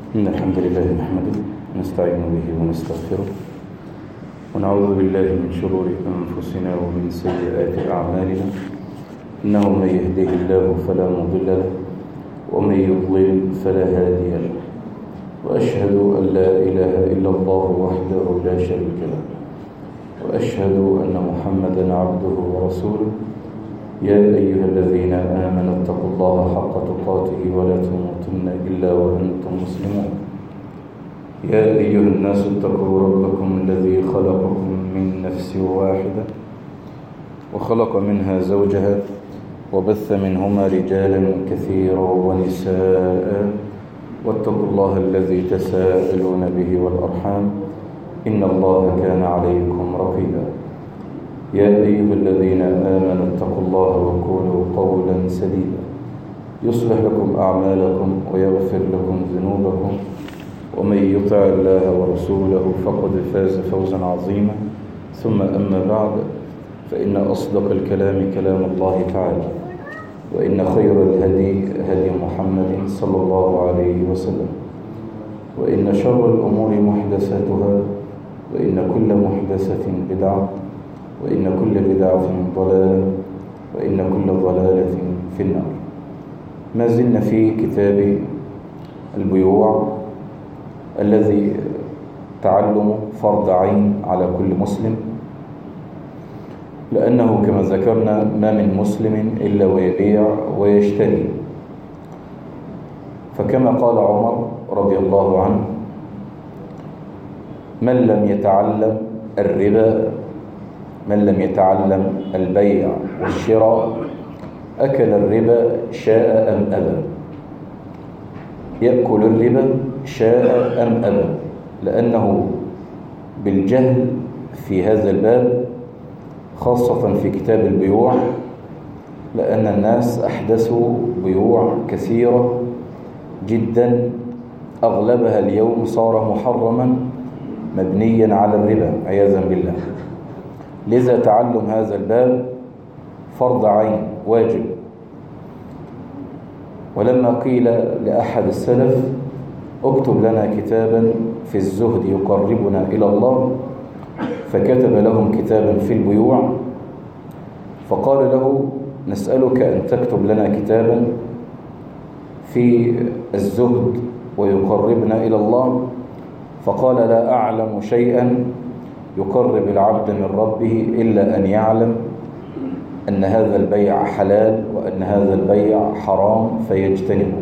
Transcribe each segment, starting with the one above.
إن الحمد لله نحمده ونستعين به ونستغفره ونعوذ بالله من شرور أنفسنا ومن سيئات أعمالنا. إنه من يهده الله فلا مضل له ومن يضلل فلا هادي له، وأشهد أن لا إله إلا الله وحده لا شريك له، وأشهد أن محمدا عبده ورسوله. يا أيها الذين آمنوا اتقوا الله حق تقاته ولا تموتن إلا وأنتم مسلمون. يا أيها الناس اتقوا ربكم الذي خلقكم من نفس واحدة وخلق منها زوجها وبث منهما رجالا كثيرا ونساء، واتقوا الله الذي تساءلون به والأرحام إن الله كان عليكم رقيبا. يا أيها الذين آمنوا اتقوا الله وقولوا قولا سديدا يصلح لكم أعمالكم ويغفر لكم ذنوبكم، ومن يطع الله ورسوله فقد فاز فوزا عظيما. ثم أما بعد، فإن أصدق الكلام كلام الله تعالى، وإن خير الهدي هدي محمد صلى الله عليه وسلم، وإن شر الأمور محدثاتها، وإن كل محدثة بدعة، وإن كل بدعة ضلالة، وإن كل ضلالة في النار. ما زلنا في كتاب البيوع الذي تعلم فرض عين على كل مسلم، لأنه كما ذكرنا ما من مسلم إلا ويبيع ويشتري. فكما قال عمر رضي الله عنه: من لم يتعلم الربا، من لم يتعلم البيع والشراء أكل الربا شاء أم أبى. يأكل الربا شاء أم أبى، لأنه بالجهل في هذا الباب، خاصة في كتاب البيوع، لأن الناس أحدثوا بيوع كثيرة جدا، أغلبها اليوم صار محرما مبنيا على الربا عياذا بالله. لذا تعلم هذا الباب فرض عين واجب. ولما قيل لأحد السلف: اكتب لنا كتابا في الزهد يقربنا إلى الله، فكتب لهم كتابا في البيوع، فقال له: نسألك أن تكتب لنا كتابا في الزهد ويقربنا إلى الله. فقال: لا أعلم شيئا يقرب العبد من ربه إلا أن يعلم أن هذا البيع حلال وأن هذا البيع حرام فيجتنبه.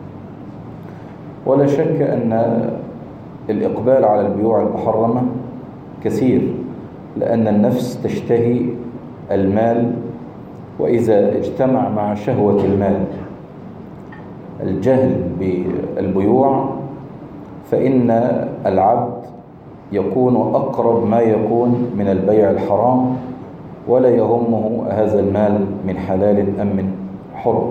ولا شك أن الإقبال على البيوع المحرمة كثير، لأن النفس تشتهي المال، وإذا اجتمع مع شهوة المال الجهل بالبيوع، فإن العبد يكون أقرب ما يكون من البيع الحرام، ولا يهمه هذا المال من حلال أم من حرام.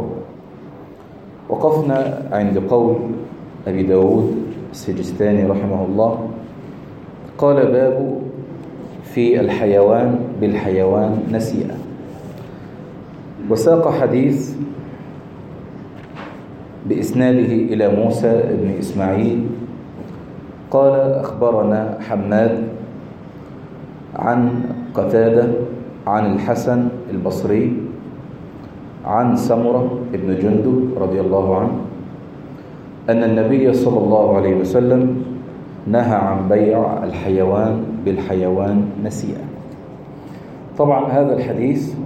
وقفنا عند قول أبي داود السجستاني رحمه الله، قال: باب في الحيوان بالحيوان نسيئة. وساق حديث بإسناده إلى موسى بن إسماعيل قال: أخبرنا حماد عن قتادة عن الحسن البصري عن سمرة بن جندب رضي الله عنه أن النبي صلى الله عليه وسلم نهى عن بيع الحيوان بالحيوان نسيئا. طبعا هذا الحديث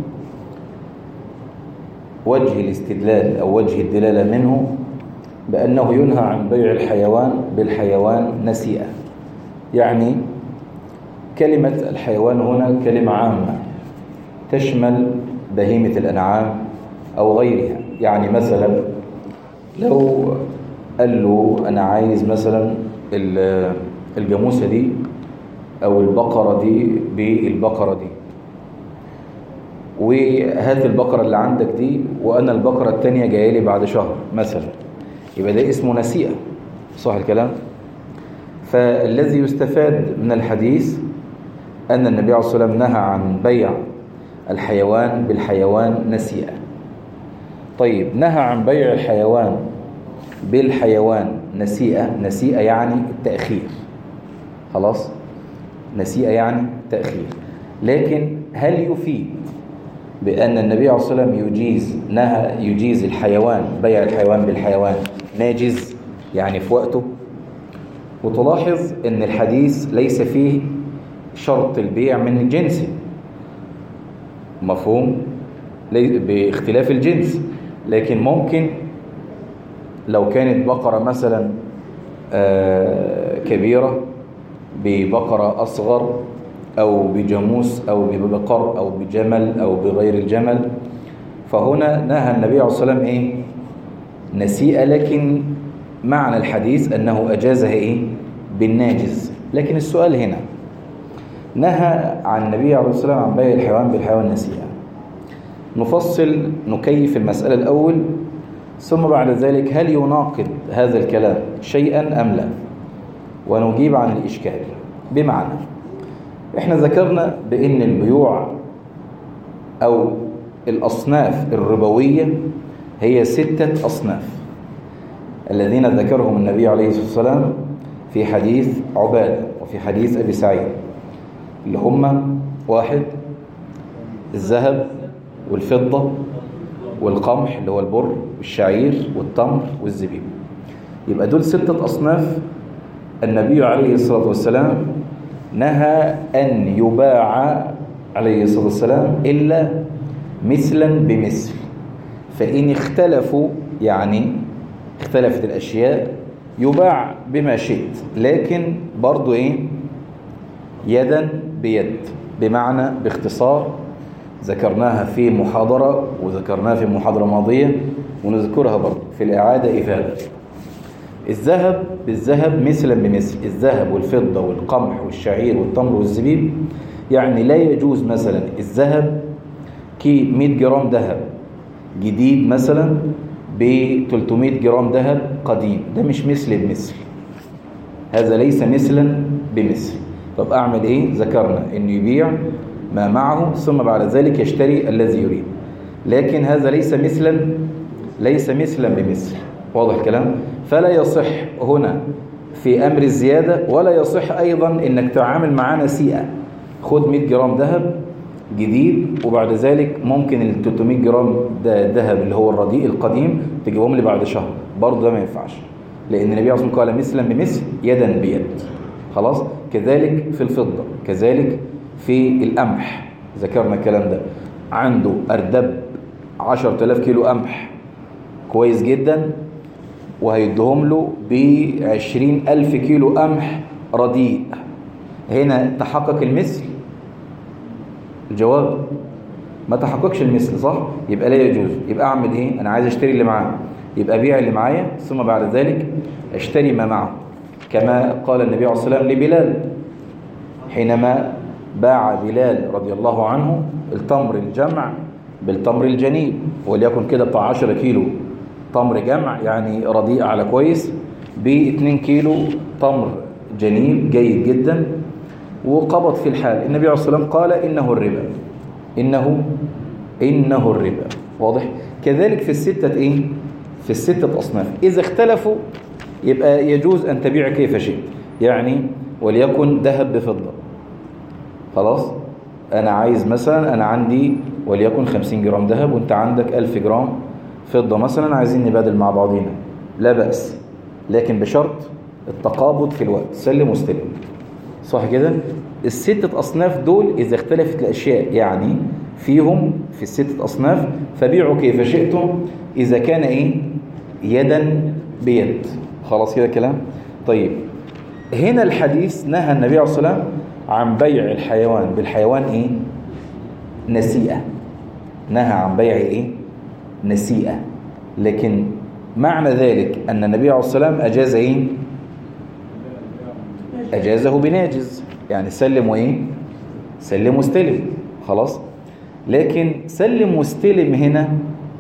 وجه الاستدلال أو وجه الدلالة منه بأنه ينهى عن بيع الحيوان بالحيوان نسيئا. يعني كلمة الحيوان هنا كلمة عامة تشمل بهيمة الأنعام أو غيرها. يعني مثلا لو قال له: أنا عايز مثلا الجاموسة دي أو البقرة دي بالبقرة دي، وهات البقرة اللي عندك دي وأنا البقرة التانية جاية لي بعد شهر مثلا، يبقى ده اسمه نسيئة، صح الكلام؟ فالذي يستفاد من الحديث أن النبي عليه الصلاة والسلام نهى عن بيع الحيوان بالحيوان نسيئة. طيب، نهى عن بيع الحيوان بالحيوان نسيئة يعني التأخير، خلاص، نسيئة يعني تأخير. لكن هل يفيد بأن النبي عليه الصلاة والسلام يجيز الحيوان، بيع الحيوان بالحيوان ناجز يعني في وقته؟ وتلاحظ أن الحديث ليس فيه شرط البيع من جنسه، مفهوم؟ باختلاف الجنس. لكن ممكن لو كانت بقرة مثلا كبيرة ببقرة أصغر، أو بجاموس أو ببقر أو بجمل أو بغير الجمل، فهنا نهى النبي عليه الصلاة والسلام نسيئة، لكن معنى الحديث أنه أجازها بالناجز. لكن السؤال هنا، نهى عن النبي عليه الصلاة والسلام عن بيع الحيوان بالحيوان نسيئة. نفصل نكيف المسألة الأول، ثم بعد ذلك هل يناقض هذا الكلام شيئا أم لا، ونجيب عن الإشكال. بمعنى إحنا ذكرنا بأن البيوع أو الأصناف الربوية هي 6 أصناف الذين ذكرهم النبي عليه الصلاة والسلام في حديث عبادة وفي حديث أبي سعيد، اللي هم 1 الذهب والفضة والقمح اللي هو البر والشعير والتمر والزبيب. يبقى دول 6 أصناف النبي عليه الصلاة والسلام نهى أن يباع عليه الصلاة والسلام إلا مثلا بمثل. فإن اختلفوا يعني اختلفت الأشياء يباع بما شئت، لكن برضو يدا بيد. بمعنى باختصار ذكرناها في محاضرة وذكرناها في محاضرة ماضية ونذكرها برضو في الإعادة إفادة. الذهب بالذهب مثلا بمثل، الذهب والفضة والقمح والشعير والتمر والزبيب. يعني لا يجوز مثلا الذهب 100 جرام ذهب جديد مثلا ب 300 جرام ذهب قديم، ده مش مثل بمثل، هذا ليس مثلا بمثل. طب أعمل ذكرنا أنه يبيع ما معه ثم بعد ذلك يشتري الذي يريد، لكن هذا ليس مثلا بمثل. واضح الكلام؟ فلا يصح هنا في أمر الزيادة، ولا يصح أيضا أنك تعامل معاه نسيئة. خد 100 جرام ذهب جديد وبعد ذلك ممكن ال 300 جرام ذهب اللي هو الرديء القديم تجيبهم لي بعد شهر، برضه ده ما ينفعش، لأن النبي عليه الصلاة والسلام قال مثلا بمثل يدا بيد. خلاص؟ كذلك في الفضة، كذلك في القمح ذكرنا الكلام ده. عنده أردب 10,000 كيلو قمح كويس جدا، وهيدهم له ب20,000 كيلو قمح رديء. هنا تحقق المثل؟ الجواب ما تحققش المثل، صح؟ يبقى لا يجوز. يبقى أعمل أنا عايز أشتري اللي معاه، يبقى أبيع اللي معايا ثم بعد ذلك أشتري ما معه، كما قال النبي عليه الصلاة والسلام لبلال حينما باع بلال رضي الله عنه التمر الجمع بالتمر الجنيب، وليكن كده بتاع 10 كيلو تمر جمع يعني رديء على كويس، ب2 كيلو تمر جنيب جيد جدا، وقبض في الحال. النبي عليه الصلاة والسلام قال إنه الربا، إنه الربا. واضح؟ كذلك في في ال6 أصناف إذا اختلفوا يبقى يجوز أن تبيع كيف شئت. يعني وليكن ذهب بفضة، خلاص أنا عايز مثلا، أنا عندي وليكن 50 جرام ذهب وأنت عندك 1000 جرام فضة مثلا، عايزين نبادل مع بعضينا، لا بأس، لكن بشرط التقابض في الوقت، سلم واستلم، صح كده؟ ال6 أصناف دول إذا اختلفت الأشياء يعني فيهم في ال6 أصناف فبيعوا كيف شئتم إذا كان يدا بيد. خلاص كده كلام؟ طيب هنا الحديث نهى النبي عليه الصلاة والسلام عن بيع الحيوان بالحيوان نسيئة، نهى عن بيع نسيئة، لكن معنى ذلك أن النبي عليه الصلاة والسلام أجاز أجازه بناجز، يعني سلم سلم واستلم. خلاص؟ لكن سلم واستلم هنا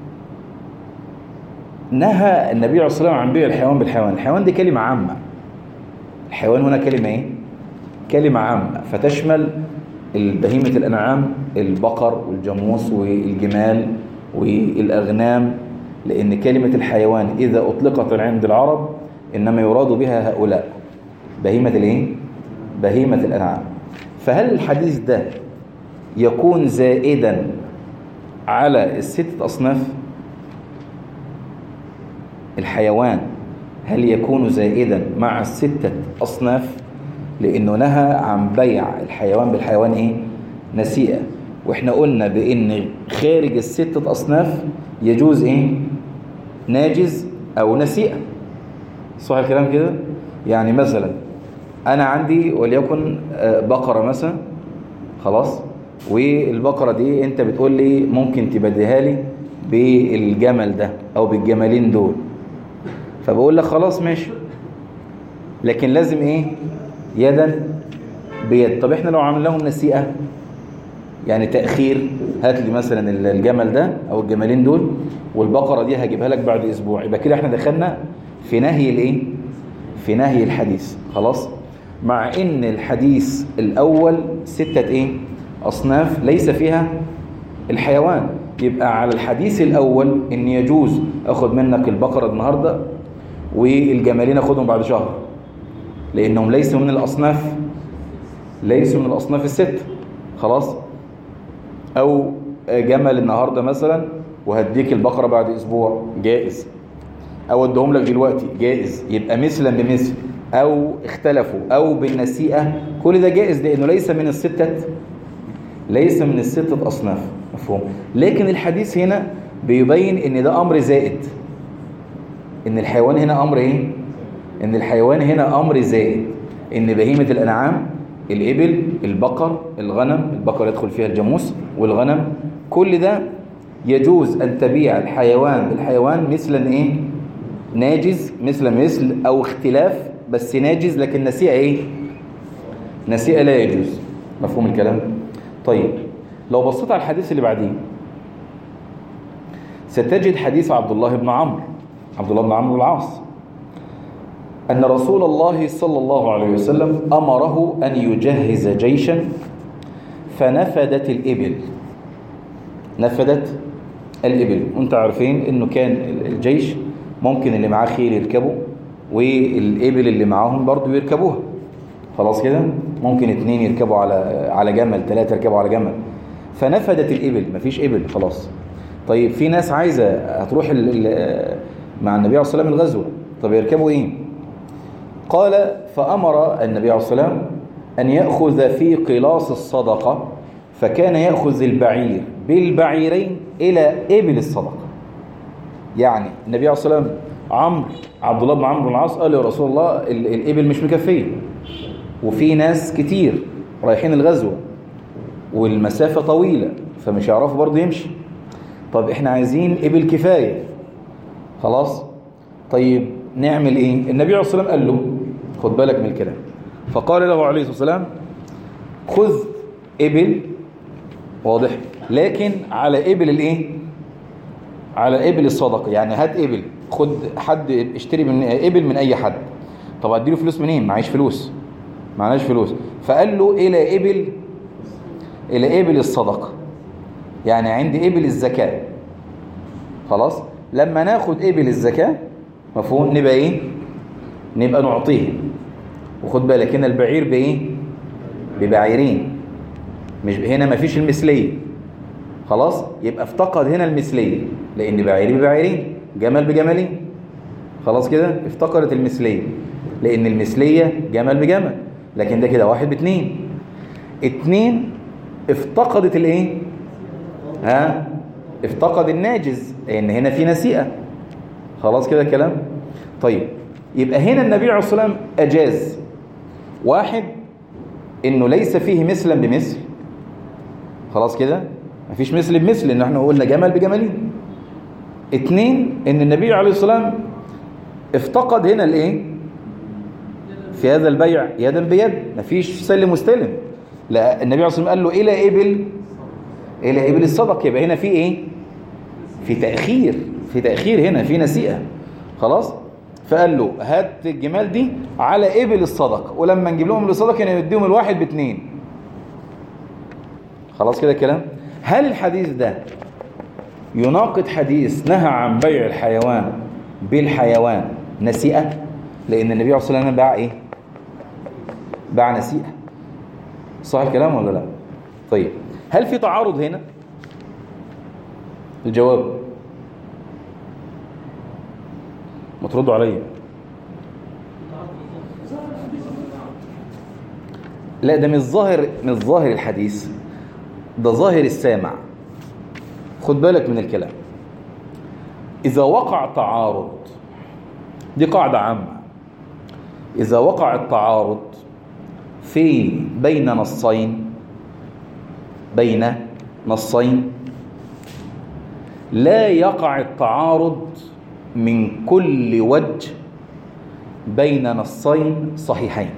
نهى النبي عليه الصلاة والسلام عن بيع الحيوان بالحيوان. الحيوان دي كلمة عامة، الحيوان هنا كلمة كلمة عامة فتشمل بهيمة الأنعام، البقر والجاموس والجمال والأغنام لأن كلمة الحيوان إذا أطلقت عند العرب إنما يراد بها هؤلاء بهيمة الإيه؟ بهيمة الأنعام. فهل الحديث ده يكون زائدا على الستة أصناف؟ الحيوان هل يكون زائدا مع الستة أصناف؟ لأنه نهى عن بيع الحيوان بالحيوان إيه؟ نسيئة. وإحنا قلنا بأن خارج الستة أصناف يجوز إيه؟ ناجز أو نسيئة. صح الكلام كده؟ يعني مثلا أنا عندي وليكن بقرة مثلا، خلاص، والبقرة دي أنت بتقول لي ممكن تبديها لي بالجمل ده أو بالجملين دول، فبقول لك خلاص ماشي، لكن لازم إيه؟ يدا بيد. طب إحنا لو عملناهم نسيئة يعني تأخير، هات لي مثلا الجمل ده أو الجملين دول والبقرة دي هجيبها لك بعد أسبوع، يبقى كده إحنا دخلنا في نهي الإيه؟ في نهي الحديث. خلاص، مع إن الحديث الأول ستة إيه؟ أصناف ليس فيها الحيوان. يبقى على الحديث الأول إن يجوز أخذ منك البقرة النهاردة والجمالين أخذهم بعد شهر، لأنهم ليسوا من الأصناف، ليسوا من الأصناف الست. خلاص، أو جمل النهاردة مثلا وهديك البقرة بعد أسبوع، جائز. أو ادهم لك دلوقتي، جائز. يبقى مثلا بمثل، أو اختلفوا، أو بالنسيئة، كل ده جائز لأنه ليس من الستة، ليس من الستة أصناف. مفهوم؟ لكن الحديث هنا بيبين إن ده أمر زائد، إن الحيوان هنا أمر إيه؟ إن الحيوان هنا أمر زائد، إن بهيمة الأنعام، الإبل، البقر، الغنم، البقر يدخل فيها الجاموس والغنم، كل ده يجوز أن تبيع الحيوان بالحيوان مثلا إيه؟ ناجز، مثل أو اختلاف بس ناجز، لكن نسيئة إيه؟ نسيئة لا يجوز. مفهوم الكلام؟ طيب، لو بصيت على الحديث اللي بعديه ستجد حديث عبد الله بن عمرو العاص أن رسول الله صلى الله عليه وسلم أمره أن يجهز جيشا فنفدت الإبل. نفدت الإبل، وانت عارفين أنه كان الجيش ممكن اللي معاه خيل يركبه والإبل اللي معاهم برضو يركبوها. خلاص كده، ممكن 2 يركبوا على جمل، 3 يركبوا على جمل. فنفدت الإبل، مفيش إبل خلاص. طيب في ناس عايزة هتروح مع النبي عليه الصلاة والسلام الغزوة، طب يركبوا إيه؟ قال فأمر النبي عليه الصلاة والسلام أن يأخذ في قلاص الصدقة، فكان يأخذ البعير بالبعيرين إلى إبل الصدقة. يعني النبي عليه الصلاة والسلام عبد الله بن عمرو بن العاص قال يا رسول الله الإبل مش مكفية، وفي ناس كتير رايحين الغزوة والمسافة طويلة فمش هيعرفوا برضه يمشي. طب احنا عايزين إبل كفاية. خلاص، طيب نعمل ايه؟ النبي عليه الصلاة والسلام قال له خد بالك من الكلام، فقال له عليه الصلاة والسلام خذ إبل، واضح، لكن على إبل الايه؟ على إبل الصدقة. يعني هات إبل، خد حد اشتري من إبل من أي حد. طب اديله فلوس منين؟ معيش فلوس، معناش فلوس. فقال له إلى إبل الصدقة، يعني عندي إبل الزكاة. خلاص، لما ناخد إبل الزكاة، مفهوم، نبقى إيه؟ نبقى نعطيه. وخد بالك هنا البعير بإيه؟ ببعيرين، مش هنا مفيش المثلية. خلاص، يبقى افتقد هنا المثلية، لأن بعيرين ببعيرين، جمل بجملين. خلاص كده، افتقدت المثلية، لأن المثلية جمل بجمل، لكن ده كده 1 ب2. 2 افتقدت الايه؟ افتقد الناجز، لأن هنا في نسيئة. خلاص كده الكلام. طيب، يبقى هنا النبي عليه الصلاة والسلام أجاز 1 إنه ليس فيه مثلا بمثل. خلاص كده، مفيش مثل بمثل، إن احنا قلنا جمل بجملين. 2 إن النبي عليه الصلاة والسلام افتقد هنا الايه؟ في هذا البيع يدا بيد، مفيش سلم واستلم. لا، النبي عليه الصلاة والسلام قال له إلى إبل الصدق. يبقى هنا في إيه؟ في تأخير هنا، في نسيئة. خلاص، فقال له هات الجمال دي على إبل الصدق، ولما نجيب لهم الصدق يعني يديهم الواحد ب2. خلاص كده الكلام. هل الحديث ده يناقض حديث نهى عن بيع الحيوان بالحيوان نسيئة؟ لأن النبي عليه الصلاة والسلام باع إيه؟ باع نسيئة. صح الكلام ولا لا؟ طيب هل في تعارض هنا؟ الجواب ما تردوا عليا. لا، ده مش ظاهر الحديث، ده ظاهر السامع. خد بالك من الكلام. إذا وقع تعارض، دي قاعدة عامة، إذا وقع التعارض بين نصين لا يقع التعارض من كل وجه بين نصين صحيحين.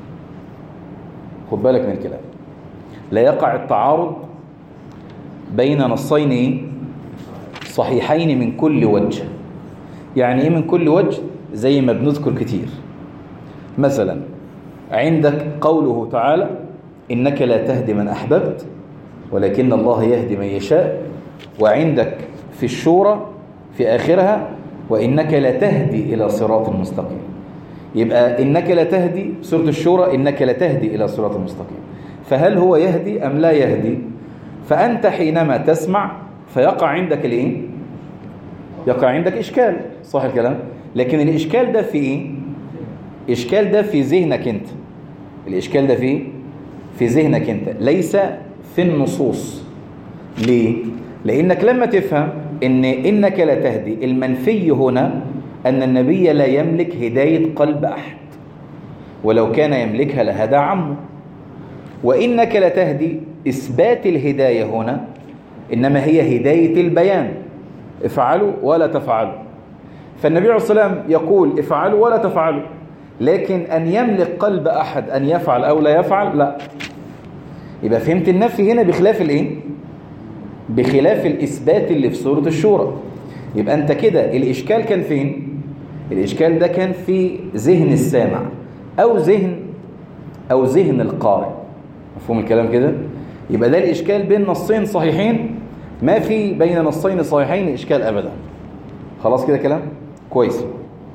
خد بالك من الكلام. لا يقع التعارض بين نصين صحيحين من كل وجه. يعني ايه من كل وجه؟ زي ما بنذكر كتير. مثلا عندك قوله تعالى إنك لا تهدي من أحببت ولكن الله يهدي من يشاء، وعندك في الشورى في آخرها وإنك لا تهدي إلى صراط مستقيم. يبقى إنك لا تهدي، سورة الشورى إنك لا تهدي إلى صراط مستقيم، فهل هو يهدي أم لا يهدي؟ فأنت حينما تسمع فيقع عندك الإيه؟ يقع عندك إشكال. صح الكلام؟ لكن الإشكال ده في إيه؟ إشكال ده في ذهنك أنت. الإشكال ده في ذهنك أنت، ليس في النصوص. ليه؟ لأنك لما تفهم إنك لا تهدي، المنفي هنا أن النبي لا يملك هداية قلب أحد، ولو كان يملكها لهدى عمه. وإنك لا تهدي إثبات الهداية هنا إنما هي هداية البيان، افعلوا ولا تفعلوا. فالنبي عليه الصلاة والسلام يقول افعلوا ولا تفعلوا، لكن أن يملك قلب أحد أن يفعل أو لا يفعل لا. يبقى فهمت النفي هنا بخلاف الإيه؟ بخلاف الإثبات اللي في سورة الشورى. يبقى أنت كده الإشكال كان فين؟ الإشكال ده كان في ذهن السامع أو ذهن القارئ. مفهوم الكلام كده؟ يبقى ده الإشكال بين نصين صحيحين، ما في بين نصين صحيحين إشكال أبدا. خلاص كده كلام؟ كويس.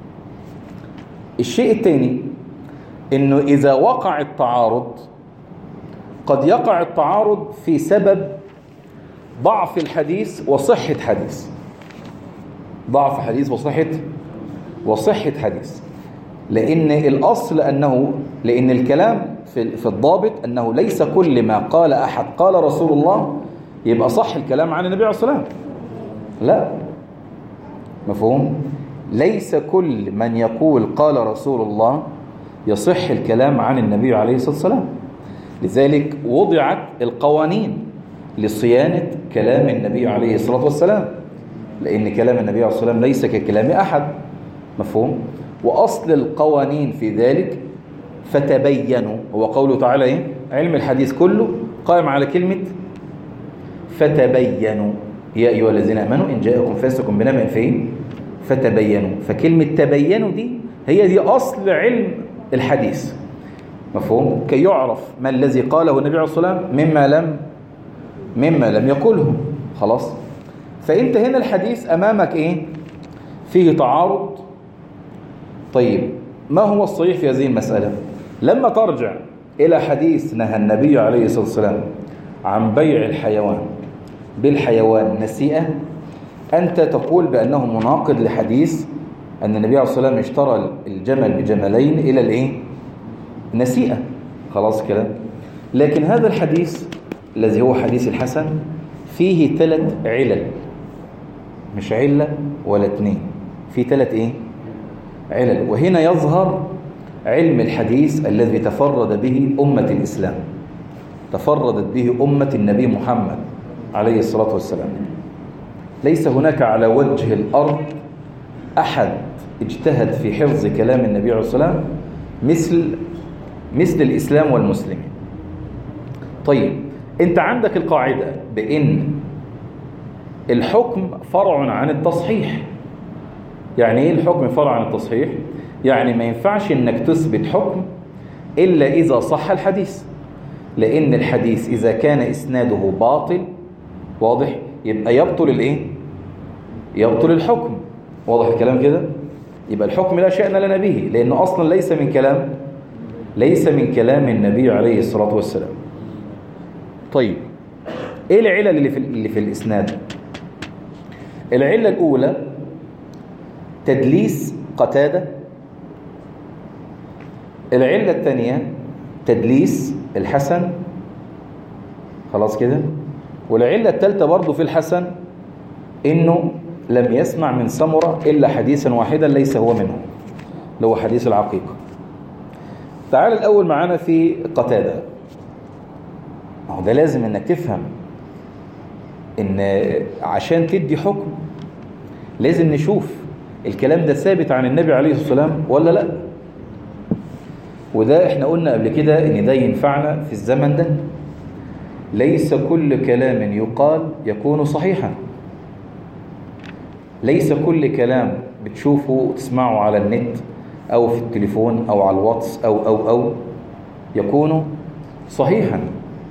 الشيء الثاني إنه إذا وقع التعارض، قد يقع التعارض في سبب ضعف الحديث وصحة حديث. ضعف حديث وصحة حديث. لأن الأصل لأن الكلام في الضابط أنه ليس كل ما قال أحد قال رسول الله يبقى صح الكلام عن النبي عليه الصلاة والسلام. لا، مفهوم؟ ليس كل من يقول قال رسول الله يصح الكلام عن النبي عليه الصلاة والسلام. لذلك وضعت القوانين لصيانة كلام النبي عليه الصلاة والسلام، لأن كلام النبي عليه الصلاة والسلام ليس ككلام أحد. مفهوم؟ وأصل القوانين في ذلك فتبينوا، هو قوله تعالى إيه؟ علم الحديث كله قائم على كلمة فتبينوا يا أيها الذين آمنوا إن جاءكم فاسق بنبأ فتبينوا. فكلمة تبينوا هي دي أصل علم الحديث. مفهوم؟ كي يعرف ما الذي قاله النبي عليه الصلاة والسلام مما لم يقله. خلاص؟ فأنت هنا الحديث أمامك إيه؟ فيه تعارض. طيب ما هو الصحيح في هذه المسألة؟ لما ترجع إلى حديث نهى النبي عليه الصلاة والسلام عن بيع الحيوان بالحيوان نسيئة، أنت تقول بأنه مناقض لحديث أن النبي عليه الصلاة والسلام اشترى الجمل بجملين إلى الإيه؟ نسيئة. خلاص كده؟ لكن هذا الحديث الذي هو حديث الحسن فيه 3 علل، مش علة ولا 2، فيه 3 إيه؟ علل. وهنا يظهر علم الحديث الذي تفرد به أمة الإسلام، تفردت به أمة النبي محمد عليه الصلاة والسلام. ليس هناك على وجه الأرض أحد اجتهد في حفظ كلام النبي عليه الصلاة والسلام مثل الإسلام والمسلمين. طيب أنت عندك القاعدة بأن الحكم فرع عن التصحيح. يعني إيه الحكم فرع عن التصحيح؟ يعني ما ينفعش إنك تثبت حكم إلا إذا صح الحديث، لأن الحديث إذا كان إسناده باطل واضح يبقى يبطل الإيه؟ يبطل الحكم. واضح الكلام كده؟ يبقى الحكم لا شأن لنا به، لأنه أصلا ليس من كلام النبي عليه الصلاة والسلام. طيب إيه العلل اللي في الإسناد؟ العلة الأولى تدليس قتادة. العلة الثانية تدليس الحسن. خلاص كده. والعلة الثالثة برضو في الحسن إنه لم يسمع من سمرة إلا حديثا واحدا ليس هو منه، اللي هو حديث العقيقة. تعال الأول معانا في قتادة. ده لازم إنك تفهم إن عشان تدي حكم لازم نشوف الكلام ده ثابت عن النبي عليه الصلاة والسلام ولا لا. وده احنا قلنا قبل كده إن ده ينفعنا في الزمن ده. ليس كل كلام يقال يكون صحيحا. ليس كل كلام بتشوفه وتسمعه على النت أو في التليفون أو على الواتس أو يكون صحيحا.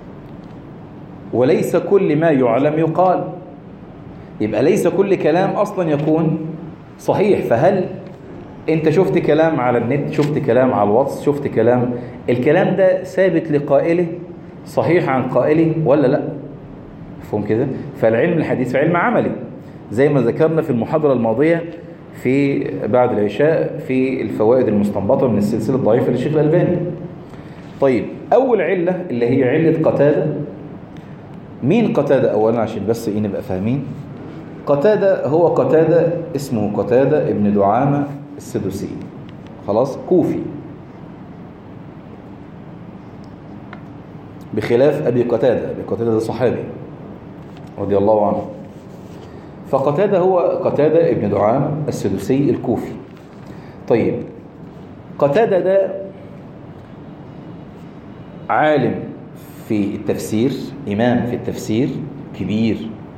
وليس كل ما يعلم يقال. يبقى ليس كل كلام أصلا يكون صحيح. فهل أنت شفت كلام على النت، شفت كلام على الواتس، شفت الكلام ده ثابت لقائله، صحيح عن قائله ولا لا؟ مفهوم كده؟ فالعلم الحديث علم عملي زي ما ذكرنا في المحاضرة الماضية في بعد العشاء في الفوائد المستنبطة من السلسلة الضعيفة للشيخ الألباني. طيب أول علة اللي هي علة قتادة. مين قتادة أولا عشان بس نبقى فاهمين؟ قتادة هو قتادة، اسمه قتادة ابن دعامة السدوسي. خلاص، كوفي، بخلاف أبي قتادة. أبي قتادة ده صحابي رضي الله عنه. فقتادة هو قتادة ابن دعامة السدوسي الكوفي. طيب قتادة ده عالم في التفسير، إمام في التفسير كبير،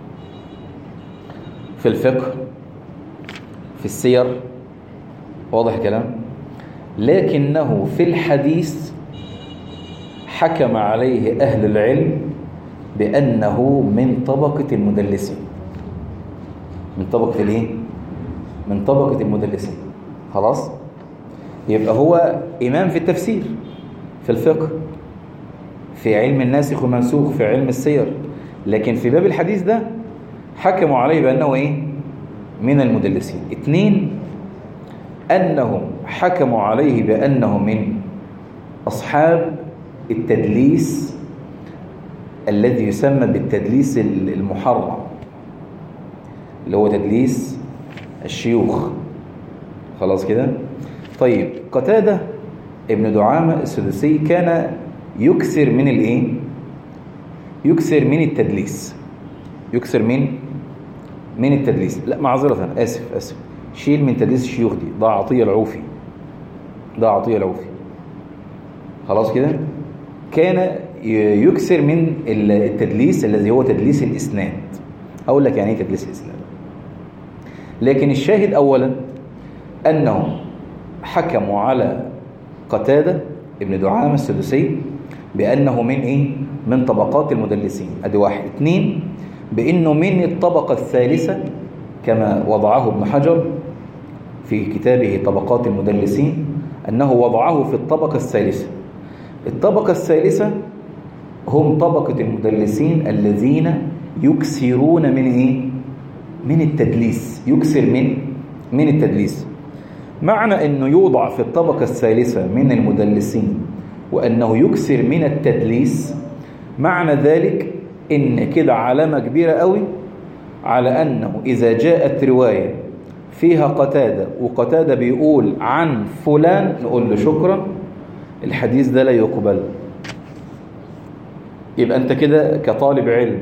في الفقه، في السير. واضح الكلام؟ لكنه في الحديث حكم عليه أهل العلم بأنه من طبقة المدلسين. من طبقة الايه؟ من طبقة المدلسين. خلاص؟ يبقى هو إمام في التفسير، في الفقه، في علم الناسخ ومنسوخ، في علم السير. لكن في باب الحديث ده حكموا عليه بأنه ايه؟ من المدلسين. 2 أنهم حكموا عليه بأنه من أصحاب التدليس الذي يسمى بالتدليس المحرم، اللي هو تدليس الشيوخ. خلاص كده؟ طيب قتادة ابن دعامة السدوسي كان يكثر من الايه؟ يكثر من التدليس. يكثر من التدليس. لا معذرة، آسف شيل من تدليس الشيوخ دي، ده عطية العوفي. خلاص كده؟ كان يكثر من التدليس الذي هو تدليس الإسناد. أقول لك يعني ايه تدليس الإسناد. لكن الشاهد أولا أنهم حكموا على قتادة ابن دعامة السدوسي بأنه من ايه؟ من طبقات المدلسين. ادي 1. 2 بأنه من الطبقة الثالثة كما وضعه ابن حجر في كتابه طبقات المدلسين، أنه وضعه في الطبقة الثالثة. الطبقة الثالثة هم طبقة المدلسين الذين يكثرون من ايه؟ من التدليس. يكثر من التدليس. معنى أنه يوضع في الطبقة الثالثة من المدلسين وأنه يكثر من التدليس، معنى ذلك إن كده علامة كبيرة قوي على أنه إذا جاءت رواية فيها قتادة وقتادة بيقول عن فلان نقول له شكرا، الحديث ده لا يقبل. يبقى أنت كده كطالب علم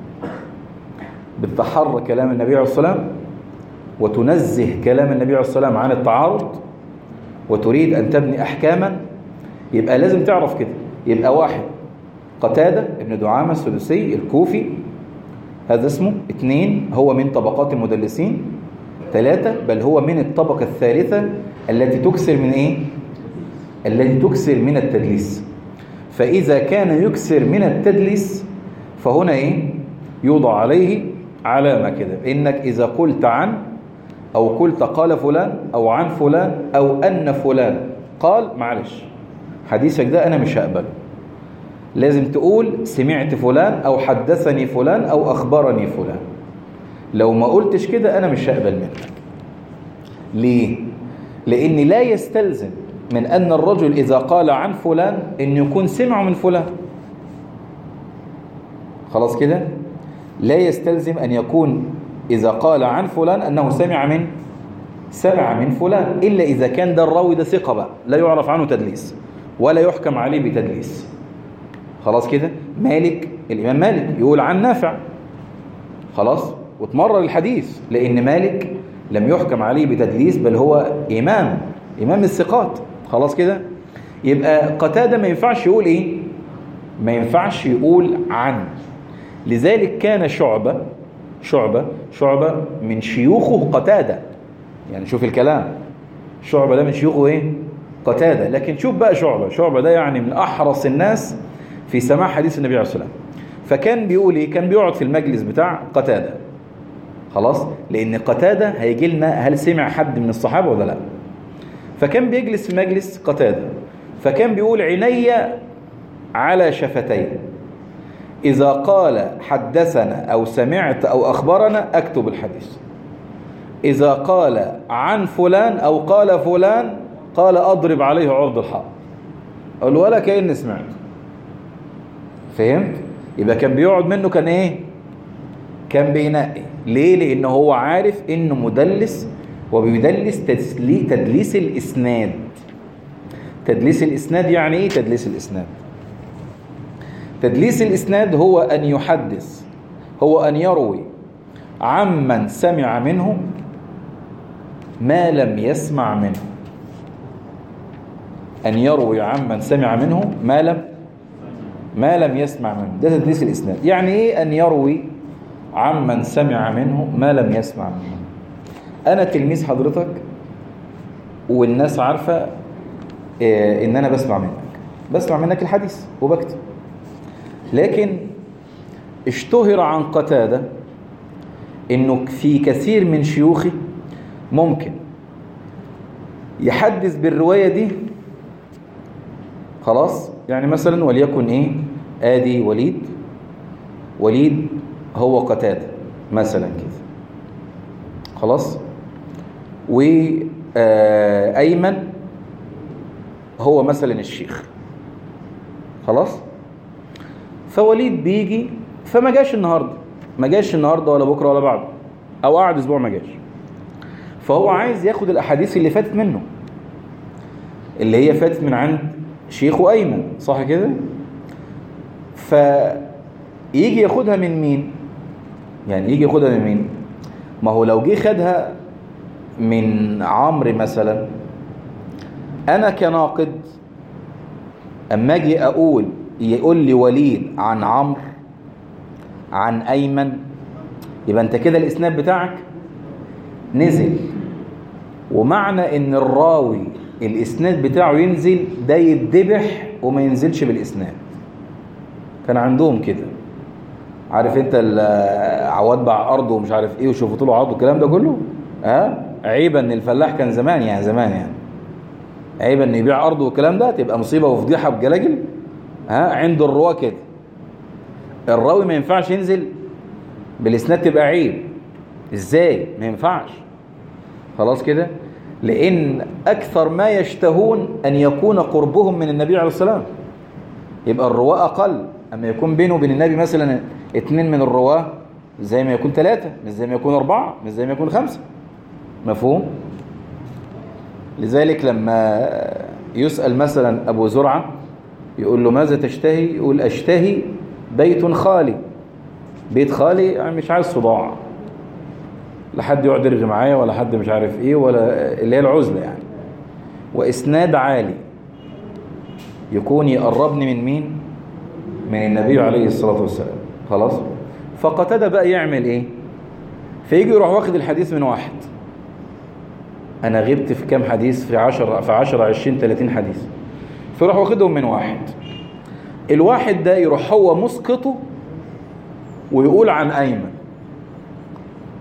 بتتحرى كلام النبي عليه الصلاة والسلام وتنزه كلام النبي عليه الصلاة والسلام عن التعارض وتريد أن تبني أحكاما. يبقى لازم تعرف كده. يبقى 1 قتادة ابن دعامة السدوسي الكوفي، هذا اسمه. 2 هو من طبقات المدلسين. 3 بل هو من الطبقة الثالثة التي تكثر من ايه؟ التي تكثر من التدليس. فإذا كان يكثر من التدليس فهنا ايه؟ يوضع عليه علامة كده إنك إذا قلت عن أو قلت قال فلان أو عن فلان أو أن فلان قال، معلش حديثك ده أنا مش هقبله، لازم تقول سمعت فلان أو حدثني فلان أو أخبرني فلان. لو ما قلتش كده أنا مش هقبل منك. ليه؟ لأن لا يستلزم من أن الرجل إذا قال عن فلان أن يكون سمعه من فلان. خلاص كده؟ لا يستلزم أن يكون إذا قال عن فلان أنه سمع من فلان، إلا إذا كان ده الراوي ده ثقة بقى لا يعرف عنه تدليس ولا يحكم عليه بتدليس. خلاص كده؟ مالك، الإمام مالك يقول عن نافع، خلاص، وتمرر الحديث، لأن مالك لم يحكم عليه بتدليس بل هو إمام الثقات. خلاص كده؟ يبقى قتادة ما ينفعش يقول إيه؟ ما ينفعش يقول عن. لذلك كان شعبة من شيوخه قتادة. يعني شوف الكلام، شعبة ده من شيوخه إيه؟ قتادة. لكن شوف بقى شعبة ده يعني من أحرص الناس في سماع حديث النبي عليه الصلاة والسلام. فكان بيقول إيه؟ كان بيقعد في المجلس بتاع قتادة، خلاص، لأن قتادة هيجي لنا هل سمع حد من الصحابة ولا لا. فكان بيجلس في مجلس قتادة، فكان بيقول عيني على شفتي، إذا قال حدثنا أو سمعت أو أخبرنا أكتب الحديث، إذا قال عن فلان أو قال فلان قال أضرب عليه عرض الحائط، أقول ولا كأني سمعت. فهمت؟ يبقى كان بيقعد منه كان إيه؟ كان بينقي. ليه؟ لأنه هو عارف إنه مدلس، وبيدلس تدليس الإسناد. تدليس الإسناد يعني إيه تدليس الإسناد؟ تدليس الإسناد هو أن يحدث، هو أن يروي عمن سمع منه ما لم يسمع منه. أن يروي عمن سمع منه ما لم يسمع منه، ده تدليس الإسناد. يعني إيه أن يروي عمن سمع منه ما لم يسمع منه؟ أنا تلميذ حضرتك والناس عارفة إن أنا بسمع منك الحديث وبكتب، لكن اشتهر عن قتادة إنه في كثير من شيوخي ممكن يحدث بالرواية دي، خلاص، يعني مثلا وليكن إيه، آدي وليد هو قتادة مثلا كده، خلاص، وأيمن هو مثلا الشيخ، خلاص. فوليد بيجي فما جاش النهارده ولا بكره ولا بعده، او قعد اسبوع ما جاش، فهو عايز ياخد الاحاديث اللي فاتت منه، اللي هي فاتت من عند شيخه ايمن، صح كده؟ فيجي ياخدها من مين؟ يعني يجي ياخدها من مين؟ ما هو لو جه خدها من عمرو مثلا، انا كناقد اما اجي يقول لي وليد عن عمرو عن ايمن، يبقى انت كده الاسناد بتاعك نزل. ومعنى ان الراوي الاسناد بتاعه ينزل ده يتذبح وما ينزلش بالاسناد. كان عندهم كده، عارف انت عواد باع ارضه ومش عارف ايه وشوفوا له عرض والكلام ده كله، عيبا ان الفلاح كان زمان يعني عيبا ان يبيع ارضه والكلام ده، تبقى مصيبه وفضيحه بجلاجل. عند الرواه كده الراوي ما ينفعش ينزل بالاسناد، تبقى عيب. ازاي؟ ما ينفعش. خلاص كده، لان اكثر ما يشتهون ان يكون قربهم من النبي عليه الصلاه والسلام، يبقى الرواه اقل. اما يكون بينه وبين النبي مثلا 2 من الرواه، زي ما يكون 3، مش زي ما يكون 4، مش زي ما يكون 5. مفهوم؟ لذلك لما يسأل مثلا أبو زرعة يقول له ماذا تشتهي؟ يقول أشتهي بيت خالي. بيت خالي يعني مش عايز صداع، لا حد يقعد يرغي معايا ولا حد مش عارف ايه، ولا اللي هي العزلة يعني. وإسناد عالي يكون يقربني من مين؟ من النبي عليه الصلاة والسلام. خلاص. فقتادة بقى يعمل ايه؟ فيجي يروح واخد الحديث من واحد، انا غبت في كام حديث، في 10 20 30 حديث، فيروح واخدهم من واحد. الواحد ده يروح هو مسقطه ويقول عن ايمن،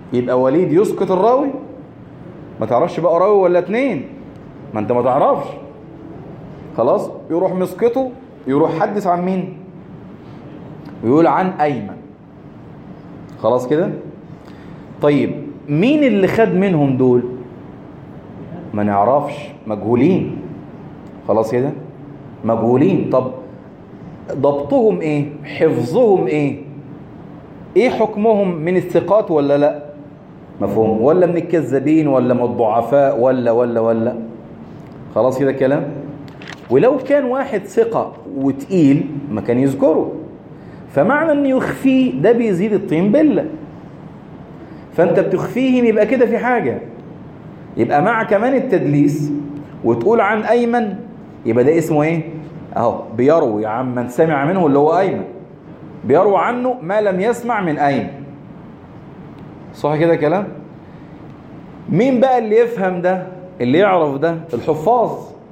يبقى وليد يسقط الراوي، ما تعرفش بقى راوي ولا اتنين، ما انت ما تعرفش، خلاص يروح مسقطه، يروح حدث عن مين؟ ويقول عن أيمن. خلاص كده. طيب مين اللي خد منهم دول؟ ما نعرفش، مجهولين. خلاص كده، مجهولين. طب ضبطهم ايه؟ حفظهم ايه؟ ايه حكمهم؟ من الثقات ولا لا؟ مفهوم؟ ولا من الكذابين ولا من الضعفاء ولا خلاص كده كلام. ولو كان واحد ثقة وتقيل ما كان يذكره، فمعنى ان يخفيه ده بيزيد الطين بلة، فانت بتخفيهم يبقى كده في حاجة. يبقى مع كمان التدليس وتقول عن أيمن، يبقى ده اسمه ايه؟ اهو بيروي عن من سمع منه اللي هو أيمن، بيروي عنه ما لم يسمع من أيمن. صح كده كلام؟ مين بقى اللي يفهم ده، اللي يعرف ده؟ الحفاظ.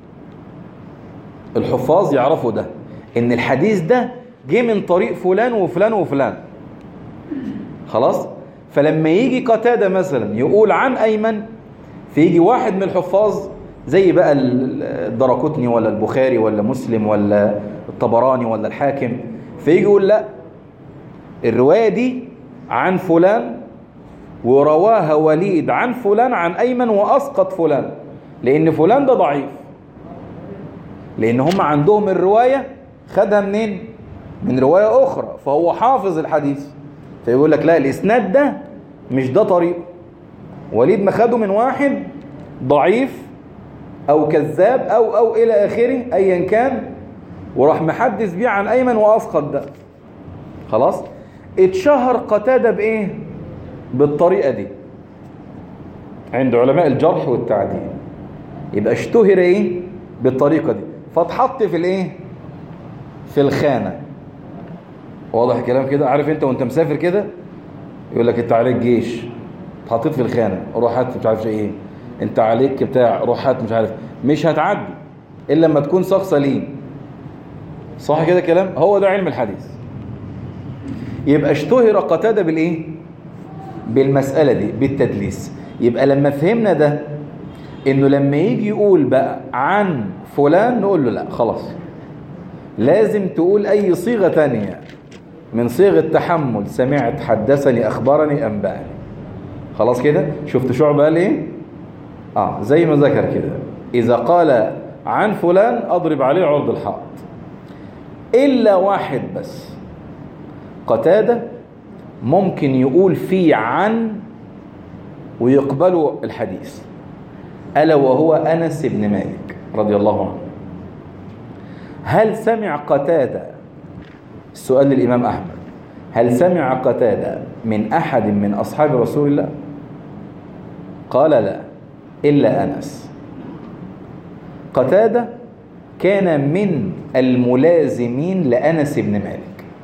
الحفاظ يعرفوا ده، ان الحديث ده جه من طريق فلان وفلان وفلان. خلاص. فلما يجي قتادة مثلا يقول عن أيمن، فيجي واحد من الحفاظ زي بقى الدرقطني ولا البخاري ولا مسلم ولا الطبراني ولا الحاكم، فيجي يقول لا، الرواية دي عن فلان ورواها وليد عن فلان عن أيمن وأسقط فلان، لأن فلان ده ضعيف، لأن هم عندهم الرواية خدها منين؟ من رواية أخرى، فهو حافظ الحديث، فيقول لك لا، الإسناد ده مش ده طريقه، وليد ما خده من واحد ضعيف أو كذاب أو إلى آخره أيا كان، وراح محدث بيه عن أيمن وأسقط ده. خلاص. اتشهر قتادة بإيه؟ بالطريقة دي عند علماء الجرح والتعديل، يبقى اشتهر إيه؟ بالطريقة دي، فاتحط في الإيه؟ في الخانة. واضح الكلام كده؟ عارف انت وانت مسافر كده يقول لك انت عليك جيش، اتحطيت في الخانة، روح هات مش عارف ايه، انت عليك بتاع، روح هات مش عارف، مش هتعدي الا لما تكون شخص سليم. صح كده كلام؟ هو ده علم الحديث. يبقى اشتهر قتادة بالايه؟ بالمسألة دي، بالتدليس. يبقى لما فهمنا ده، انه لما يجي يقول بقى عن فلان نقول له لا خلاص، لازم تقول اي صيغة تانية من صيغ التحمل، سمعت، حدثني، اخبرني، انبأني. خلاص كده. شفت شعبة قال ايه؟ زي ما ذكر كده، اذا قال عن فلان اضرب عليه عرض الحائط. الا واحد بس، قتادة ممكن يقول فيه عن ويقبلوا الحديث، ألا وهو أنس بن مالك رضي الله عنه. هل سمع قتادة، السؤال للإمام أحمد، هل سمع قتادة من أحد من أصحاب رسول الله؟ قال لا، إلا أنس. قتادة كان من الملازمين لأنس بن مالك،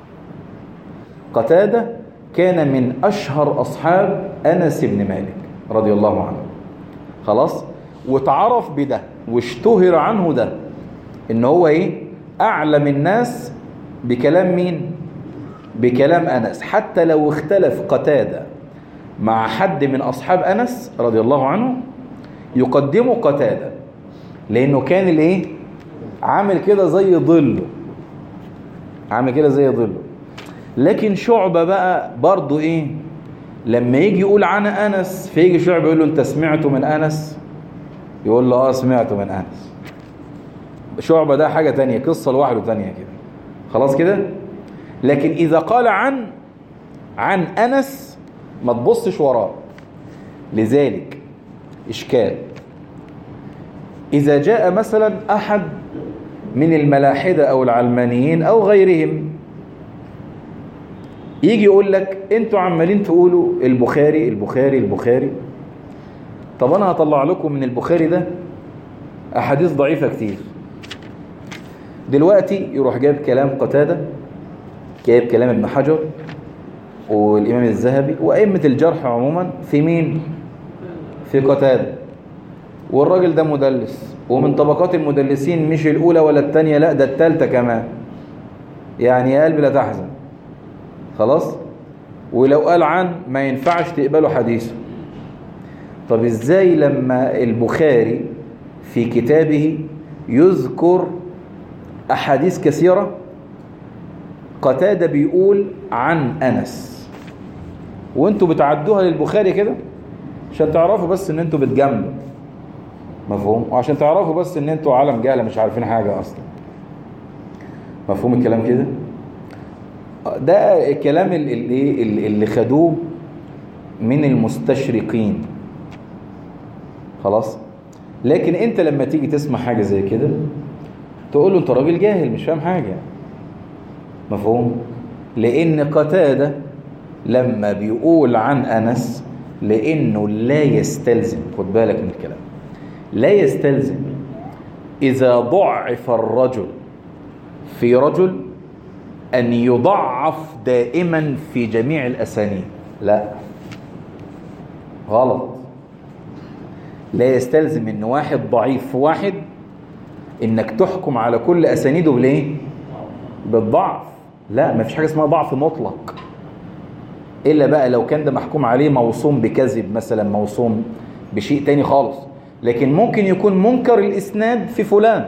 قتادة كان من أشهر أصحاب أنس بن مالك رضي الله عنه. خلاص. وتعرف بده واشتهر عنه ده، إن هو إيه؟ أعلم الناس بكلام مين؟ بكلام أنس. حتى لو اختلف قتادة مع حد من أصحاب أنس رضي الله عنه يقدمه قتادة، لأنه كان الإيه؟ عامل كده زي ظله، عامل كده زي ظله. لكن شعبة بقى برضو إيه؟ لما يجي يقول عن أنس، فيجي شعبة يقول له أنت سمعته من أنس؟ يقول له سمعته من أنس. شعبة ده حاجة تانية، قصة لوحده تانية كده. خلاص كده. لكن إذا قال عن أنس ما تبصش وراه. لذلك إشكال، إذا جاء مثلا أحد من الملاحدة أو العلمانيين أو غيرهم يجي يقول لك انتوا عمالين تقولوا البخاري البخاري البخاري، طب أنا هطلع لكم من البخاري ده أحاديث ضعيفة كتير. دلوقتي يروح جايب كلام قتادة، جايب كلام ابن حجر والإمام الذهبي وأئمة الجرح عموما في مين؟ في قتادة. والراجل ده مدلس، ومن طبقات المدلسين مش الأولى ولا الثانية، لا ده الثالثة كمان، يعني يا قلبي لا تحزن. خلاص. ولو قال عن ما ينفعش تقبله حديثه. طب ازاي لما البخاري في كتابه يذكر أحاديث كثيرة قتادة بيقول عن أنس وانتوا بتعدوها للبخاري كده عشان تعرفوا بس ان انتوا بتجملوا، مفهوم؟ وعشان تعرفوا بس ان انتوا عالم جهلة مش عارفين حاجة اصلا، مفهوم الكلام كده؟ ده الكلام اللي خدوه من المستشرقين، خلاص. لكن انت لما تيجي تسمع حاجة زي كده تقول له انت راجل جاهل مش فاهم حاجة، مفهوم؟ لان قتادة لما بيقول عن أنس لانه لا يستلزم، خد بالك من الكلام، لا يستلزم اذا ضعف الرجل في رجل أن يضعف دائما في جميع الأسانيد، لا، غلط. لا يستلزم أن واحد ضعيف في واحد إنك تحكم على كل أسانيده بالإيه؟ بالضعف. لا، ما فيش حاجة اسمها ضعف مطلق، إلا بقى لو كان ده محكوم عليه موصوم بكذب مثلا، موصوم بشيء تاني خالص. لكن ممكن يكون منكر الإسناد في فلان،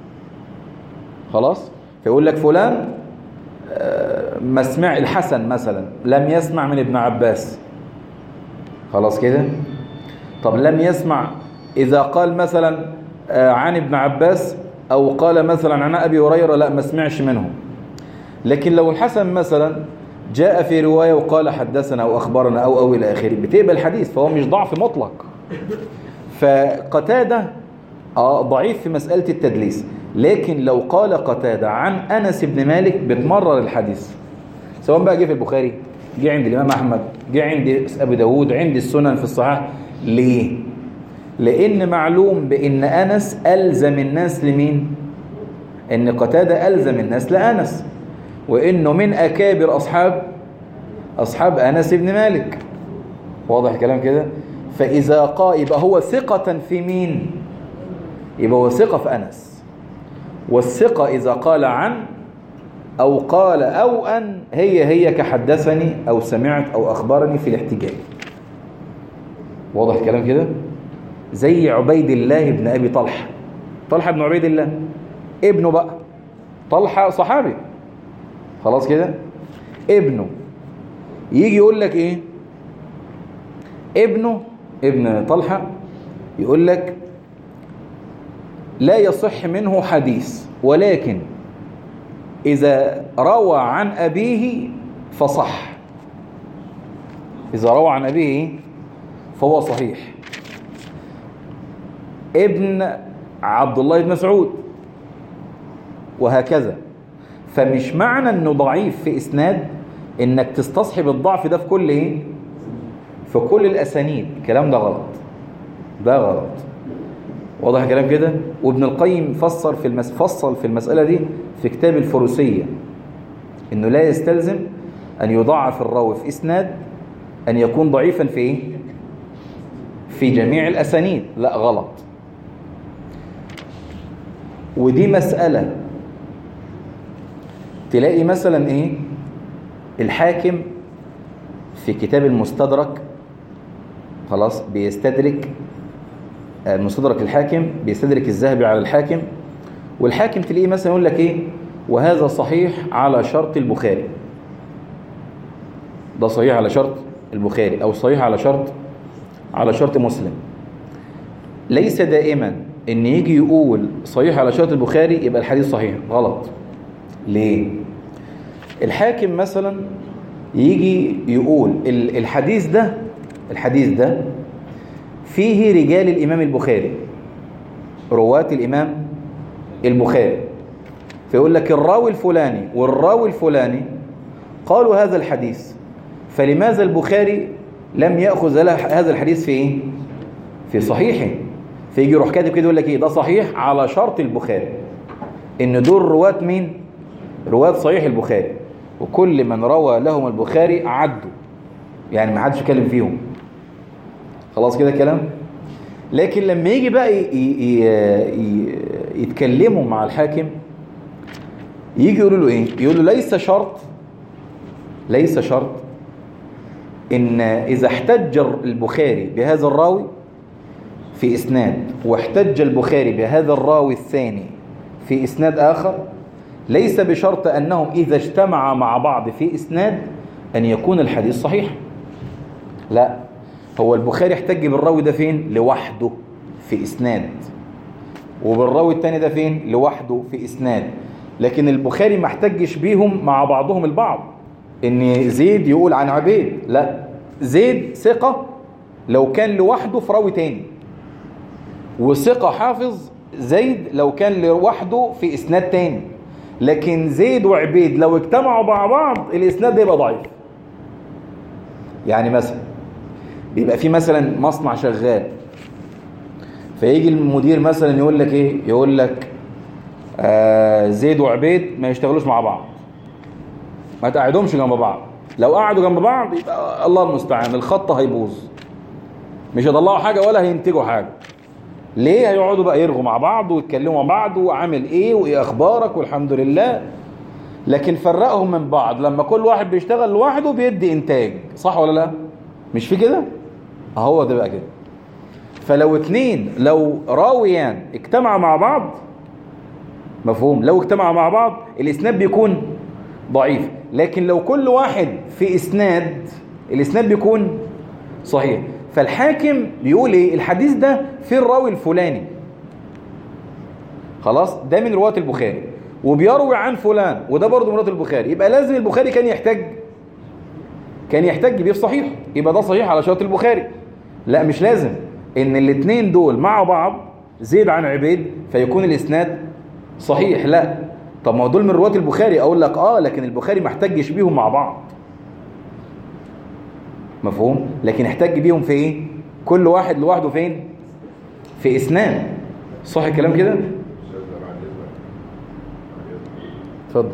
خلاص، فيقول لك فلان ما سمع الحسن مثلا لم يسمع من ابن عباس، خلاص كده. طب لم يسمع إذا قال مثلا عن ابن عباس أو قال مثلا عن أبي هريرة، لا ما سمعش منهم. لكن لو الحسن مثلا جاء في رواية وقال حدثنا أو أخبرنا أو إلى آخره بتقبل الحديث، فهو مش ضعف مطلق. فقتادة ضعيف في مسألة التدليس، لكن لو قال قتادة عن أنس بن مالك بتمرر الحديث، سواء بقى جه في البخاري، جه عند الإمام أحمد، جه عند أبي داود، عند السنن في الصحاح. ليه؟ لأن معلوم بأن أنس ألزم الناس لمين؟ أن قتادة ألزم الناس لأنس، وإنه من أكابر أصحاب أنس بن مالك، واضح الكلام كده؟ فإذا قال يبقى هو ثقة في مين؟ يبقى هو ثقة في أنس. والثقة إذا قال عن أو قال أو أن هي كحدثني أو سمعت أو أخبرني في الاحتجاج، واضح الكلام كده؟ زي عبيد الله بن أبي طلحة بن عبيد الله ابنه بقى، طلحة صحابي، خلاص كده، ابنه يجي يقول لك إيه؟ ابن طلحة يقول لك لا يصح منه حديث، ولكن إذا روى عن أبيه فصح، إذا روى عن أبيه فهو صحيح. ابن عبد الله بن مسعود وهكذا. فمش معنى أنه ضعيف في إسناد إنك تستصحب الضعف ده في كل في كل الأسانيد. الكلام ده غلط، ده غلط، واضح الكلام كده؟ وابن القيم فصل في المسألة دي في كتاب الفروسية إنه لا يستلزم أن يضعف الراوي في إسناد أن يكون ضعيفا في جميع الأسانيد، لا، غلط. ودي مسألة تلاقي مثلا الحاكم في كتاب المستدرك، خلاص، بيستدرك مستدرك الحاكم، بيستدرك الذهبي على الحاكم، والحاكم تلاقيه مثلا يقول لك وهذا صحيح على شرط البخاري، ده صحيح على شرط البخاري أو صحيح على شرط مسلم. ليس دائما ان يجي يقول صحيح على شرط البخاري يبقى الحديث صحيح، غلط. ليه؟ الحاكم مثلا يجي يقول الحديث ده فيه رجال الإمام البخاري، رواة الإمام البخاري، فيقول لك الراوي الفلاني والراوي الفلاني قالوا هذا الحديث، فلماذا البخاري لم يأخذ هذا الحديث في صحيحه؟ فيجي يروح كاتب كده يقول لك ده صحيح على شرط البخاري، إن دول رواة مين؟ رواة صحيح البخاري، وكل من روى لهم البخاري عدوا، يعني ما حدش يتكلم فيهم، خلاص كده كلام. لكن لما يجي بقى يتكلموا مع الحاكم يجي يقولوا له يقولوا ليس شرط إن إذا احتج البخاري بهذا الراوي في إسناد واحتج البخاري بهذا الراوي الثاني في إسناد آخر، ليس بشرط أنهم إذا اجتمعا مع بعض في إسناد أن يكون الحديث صحيح. لا، هو البخاري احتج بالراوي ده فين؟ لوحده في إسناد، وبالراوي الثاني ده فين؟ لوحده في إسناد. لكن البخاري ما احتجش بيهم مع بعضهم البعض، إن زيد يقول عن عبيد. لا، زيد ثقة لو كان لوحده في راوي تاني، وثقة حافظ زيد لو كان لوحده في إسناد تاني. لكن زيد وعبيد لو اجتمعوا مع بعض الإسناد ده يبقى ضعيف. يعني مثلا بيبقى في مثلا مصنع شغال، فيجي المدير مثلا يقول لك ايه؟ يقول لك زيد وعبيد ما يشتغلوش مع بعض، ما تقعدهمش جنب بعض. لو قعدوا جنب بعض يبقى الله المستعان الخط هيبوظ، مش هيطلعوا حاجة ولا هينتجوا حاجة. ليه؟ هيقعدوا بقى يرغوا مع بعض ويتكلموا مع بعض وعامل ايه وايه اخبارك والحمد لله. لكن فرقهم من بعض لما كل واحد بيشتغل لوحده بيدي انتاج، صح ولا لا؟ مش في كده؟ اهو ده بقى كده. فلو اتنين، لو راويان اجتمعوا مع بعض، مفهوم، لو اجتمعوا مع بعض الاسناد بيكون ضعيف. لكن لو كل واحد في اسناد الاسناد بيكون صحيح. فالحاكم بيقول ايه؟ الحديث ده في الراوي الفلاني، خلاص ده من رواة البخاري وبيروي عن فلان وده برضه من رواة البخاري، يبقى لازم البخاري كان يحتج بيه في صحيح، يبقى ده صحيح على شرط البخاري. لا، مش لازم ان الاثنين دول مع بعض زيد عن عبيد فيكون الاسناد صحيح. لا، طب ما دول من رواة البخاري، اقول لك لكن البخاري ما احتجش بيهم مع بعض، مفهوم؟ لكن احتج بيهم في ايه؟ كل واحد لوحده فين؟ في اسناد. صح الكلام كده؟ اتفضل.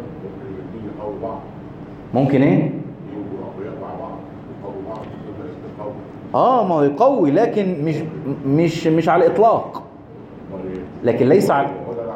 ممكن ايه؟ ما هو يقوي، لكن مش على الاطلاق. لكن ليس على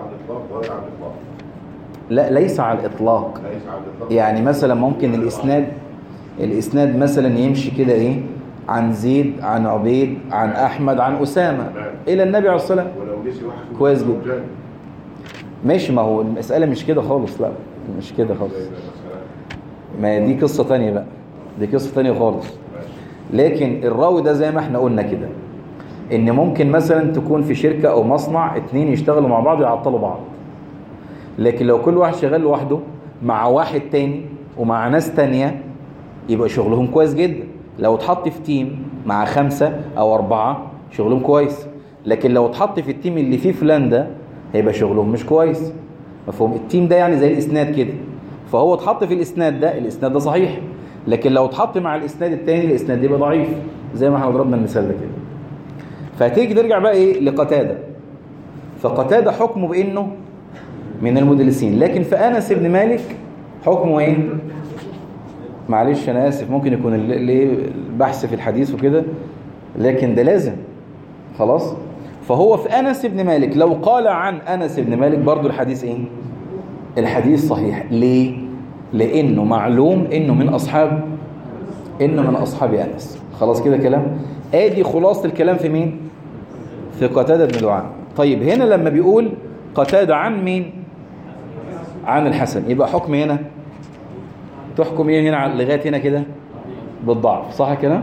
لا، ليس على الاطلاق. يعني مثلا ممكن الاسناد مثلا يمشي كده ايه؟ عن زيد عن عبيد عن احمد عن اسامه الى النبي عليه الصلاه والسلام. كويس جدا، ماشي. ما هو المساله مش كده خالص، لا مش كده خالص. ما دي قصه ثانيه بقى، دي قصه ثانيه خالص. لكن الراوي ده زي ما احنا قلنا كده، ان ممكن مثلا تكون في شركه او مصنع اتنين يشتغلوا مع بعض يعطلوا بعض. لكن لو كل واحد شغال لوحده مع واحد تاني ومع ناس تانية يبقى شغلهم كويس جدا. لو اتحط في تيم مع 5 أو 4 شغلهم كويس، لكن لو اتحط في التيم اللي فيه فلان ده هيبقى شغلهم مش كويس، مفهوم؟ التيم ده يعني زي الاسناد كده، فهو اتحط في الاسناد ده صحيح، لكن لو اتحط مع الاسناد التاني الاسناد يبقى ضعيف، زي ما احنا ضربنا المثال ده كده. فهتيجي ترجع بقى ايه لقتادة، فقتادة حكمه بانه من المدلسين. لكن في انس بن مالك حكمه ايه؟ معلش انا اسف، ممكن يكون البحث في الحديث وكده، لكن ده لازم خلاص. فهو في انس بن مالك لو قال عن انس بن مالك برضو الحديث ايه؟ الحديث صحيح. ليه؟ لانه معلوم انه من اصحاب انس. خلاص كده كلام. ادي خلاصة الكلام في مين؟ في قتادة بن دعامة. طيب هنا لما بيقول قتادة عن مين؟ عن الحسن، يبقى حكم هنا تحكم ايه هنا لغايه هنا كده؟ بالضعف، صح كده؟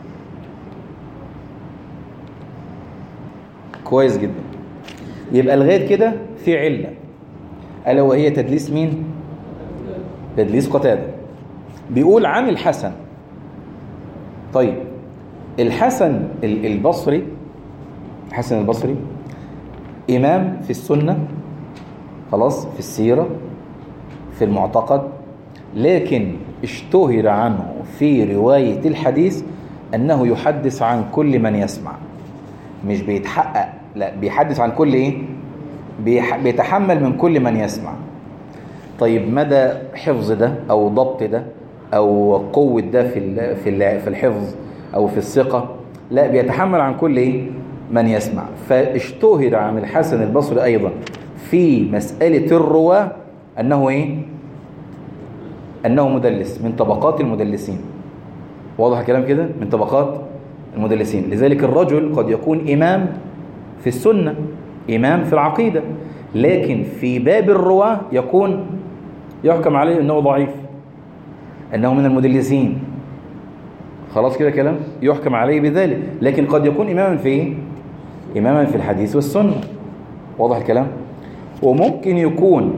كويس جدا. يبقى لغايه كده في عله، الا وهي تدليس مين؟ تدليس قتادة. بيقول عن الحسن. طيب الحسن البصري، الحسن البصري امام في السنه، خلاص، في السيره، في المعتقد، لكن اشتهر عنه في رواية الحديث أنه يحدث عن كل من يسمع، مش بيتحقق، لا بيحدث عن كل إيه؟ بيتحمل من كل من يسمع. طيب مدى حفظ ده أو ضبط ده أو قوة ده في الحفظ أو في الثقة؟ لا، بيتحمل عن كل إيه؟ من يسمع. فاشتهر عن الحسن البصري أيضا في مسألة الرواة أنه إيه؟ أنه مدلس من طبقات المدلسين. واضح الكلام كده؟ من طبقات المدلسين. لذلك الرجل قد يكون إمام في السنة، إمام في العقيدة، لكن في باب الرواة يحكم عليه أنه ضعيف، أنه من المدلسين. خلاص كده كلام؟ يحكم عليه بذلك. لكن قد يكون إماما في إيه؟ إماما في الحديث والسنة. واضح الكلام؟ وممكن يكون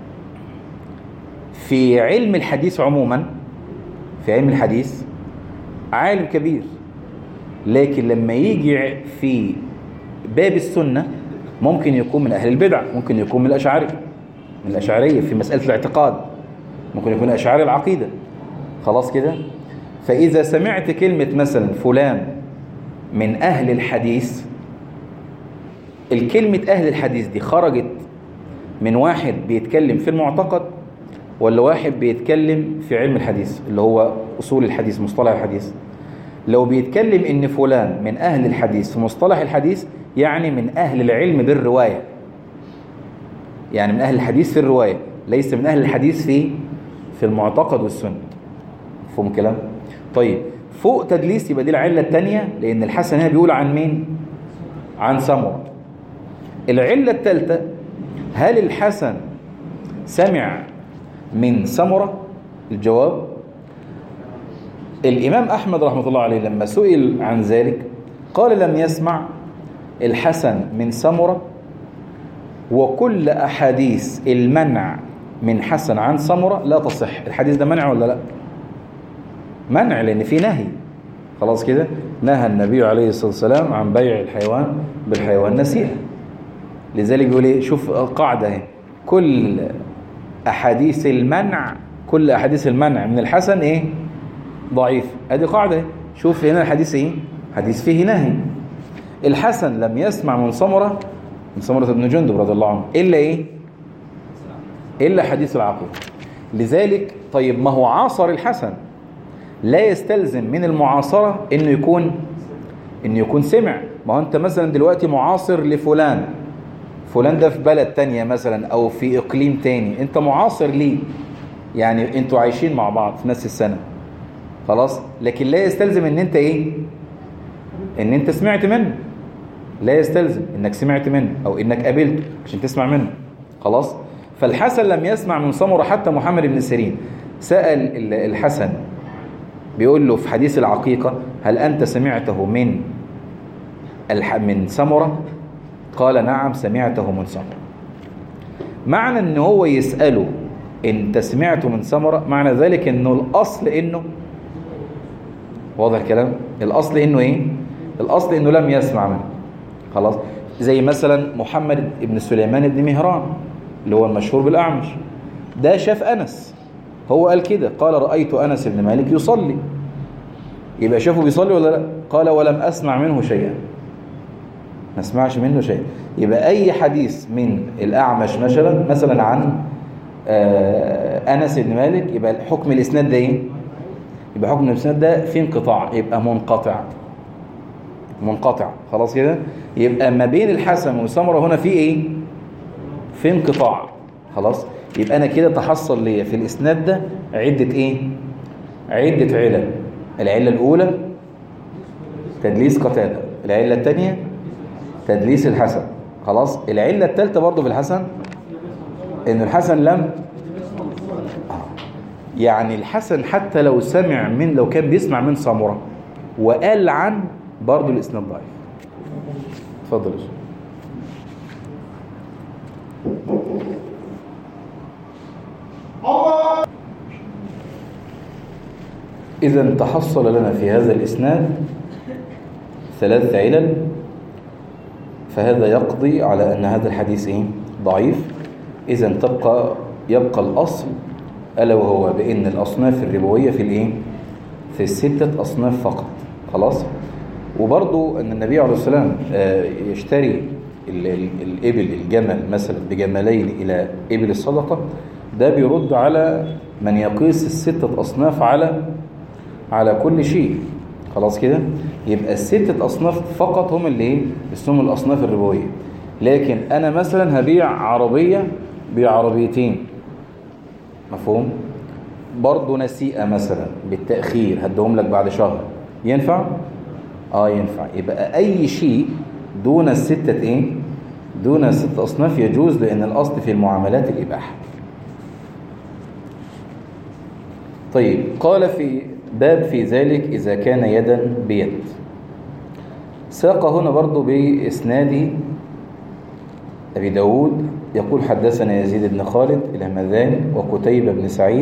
في علم الحديث عموما، في علم الحديث عالم كبير، لكن لما يجي في باب السنة ممكن يكون من أهل البدع، ممكن يكون من الأشعرية في مسألة الاعتقاد، ممكن يكون أشعري العقيدة. خلاص كده؟ فإذا سمعت كلمة مثلا فلان من أهل الحديث، الكلمة أهل الحديث دي خرجت من واحد بيتكلم في المعتقد ولا واحد بيتكلم في علم الحديث اللي هو أصول الحديث، مصطلح الحديث؟ لو بيتكلم إن فلان من أهل الحديث في مصطلح الحديث، يعني من أهل العلم بالرواية، يعني من أهل الحديث في الرواية، ليس من أهل الحديث في المعتقد والسنة. مفهوم الكلام؟ طيب فوق تدليس يبقى دي العلة الثانية، لأن الحسن هنا بيقول عن مين؟ عن سمرة. العلة الثالثة، هل الحسن سمع من سمرة؟ الجواب: الإمام أحمد رحمة الله عليه لما سئل عن ذلك قال لم يسمع الحسن من سمرة، وكل أحاديث المنع من حسن عن سمرة لا تصح. الحديث ده منع ولا لا؟ منع، لأن فيه نهي. خلاص كده؟ نهى النبي عليه الصلاة والسلام عن بيع الحيوان بالحيوان نسيئة. لذلك بيقول ايه؟ شوف قاعدة اهي: كل أحاديث المنع من الحسن ايه؟ ضعيف. ادي قاعدة اهي. شوف هنا الحديث ايه؟ حديث فيه نهي. الحسن لم يسمع من سمرة بن جندب رضي الله عنه إلا ايه؟ إلا حديث العقيدة. لذلك طيب ما هو عاصر الحسن، لا يستلزم من المعاصرة انه يكون سمع. ما هو انت مثلا دلوقتي معاصر لفلان، فلان ده في بلد تانية مثلا او في اقليم تاني، انت معاصر ليه، يعني انتوا عايشين مع بعض في نفس السنة، خلاص، لكن لا يستلزم ان انت ايه؟ ان انت سمعت منه. لا يستلزم انك سمعت منه او انك قابلته عشان تسمع منه. خلاص. فالحسن لم يسمع من سمرة. حتى محمد بن سيرين سأل الحسن بيقول له في حديث العقيقة: هل أنت سمعته من سمرة؟ قال: نعم سمعته من سمرة. معنى أنه هو يسأله أنت سمعته من سمرة، معنى ذلك أنه الأصل أنه، واضح الكلام؟ الأصل أنه إيه؟ الأصل أنه لم يسمع منه. خلاص. زي مثلا محمد بن سليمان بن مهران اللي هو المشهور بالأعمش، ده شاف أنس، هو قال كده، قال: رأيت أنس بن مالك يصلي. يبقى شافه بيصلي ولا لا؟ قال: ولم أسمع منه شيئا. ما اسمعش منه شيء. يبقى أي حديث من الأعمش مثلا عن أنس بن مالك، يبقى حكم الإسناد ده إيه؟ يبقى حكم الإسناد ده في انقطاع، يبقى منقطع. خلاص كده؟ يبقى ما بين الحسن وسمرة هنا في إيه؟ في انقطاع. خلاص. يبقى أنا كده تحصل لي في الإسناد ده عدة إيه؟ عدة علل. العلة الأولى تدليس قتادة، العلة الثانية تدليس الحسن. خلاص. العلة الثالثة برضو في الحسن إن الحسن لم يعني الحسن حتى لو كان بيسمع من سمرة وقال عن، برضو الإسناد ضعيف. اتفضل. إذا تحصل لنا في هذا الإسناد 3 علل، فهذا يقضي على أن هذا الحديث ضعيف. إذا يبقى الأصل، ألا وهو بأن الأصناف الربوية في 6 أصناف فقط. خلاص. وبرضو أن النبي عليه الصلاة والسلام يشتري الجمل مثلا بجملين إلى إبل الصدقة، ده بيرد على من يقيس 6 أصناف على كل شيء. خلاص كده. يبقى 6 أصناف فقط هم اللي اسمهم الأصناف الربوية. لكن أنا مثلا هبيع عربية بعربيتين، مفهوم؟ برضه نسيئة مثلا بالتأخير هدهم لك بعد شهر، ينفع؟ ينفع. يبقى أي شيء دون الستة إيه؟ دون الستة أصناف يجوز، لأن الأصل في المعاملات الإباحة. طيب، قال في باب في ذلك إذا كان يدا بيد. ساق هنا برضو بإسناد أبي داود، يقول حدثنا يزيد بن خالد الهمذاني وقتيبة بن سعيد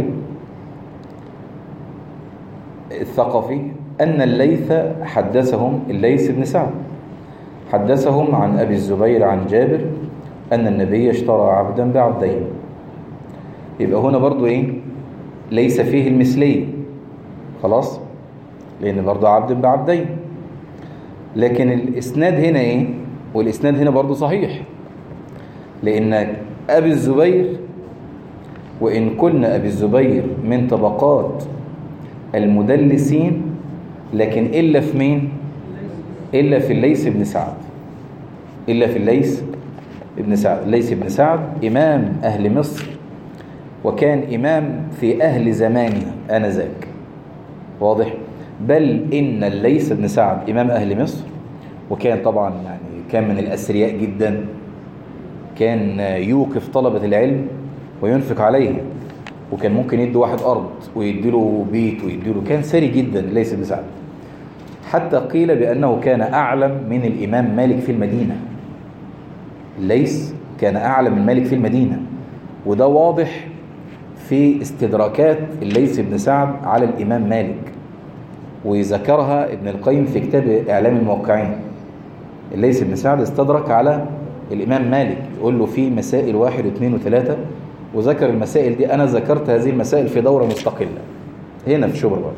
الثقفي أن الليث حدثهم، الليث بن سعد حدثهم عن أبي الزبير عن جابر أن النبي اشترى عبدا بعبدين. يبقى هنا برضو إيه؟ ليس فيه المثلية، خلاص، لأن برضو عبد بعبدين. لكن الإسناد هنا إيه؟ والإسناد هنا برضو صحيح، لأن أبي الزبير، وإن كنا أبي الزبير من طبقات المدلسين، لكن إلا في مين؟ إلا في الليث بن سعد، إلا في الليث بن سعد. الليث بن سعد إمام أهل مصر، وكان إمام في أهل زمانه آنذاك، واضح؟ بل إن الليث بن سعد إمام أهل مصر، وكان طبعا يعني كان من الأثرياء جدا، كان يوقف طلبة العلم وينفق عليهم، وكان ممكن يدي واحد أرض ويديله بيت ويديله، كان ثري جدا الليث بن سعد، حتى قيل بأنه كان أعلم من الإمام مالك في المدينة. الليث كان أعلم من مالك في المدينة، وده واضح في استدراكات الليث بن سعد على الإمام مالك، وذكرها ابن القيم في كتاب إعلام الموقعين. الليث بن سعد استدرك على الإمام مالك، يقول له في مسائل 1 و2 و3، وذكر المسائل دي. أنا ذكرت هذه المسائل في دورة مستقلة هنا في شبرا.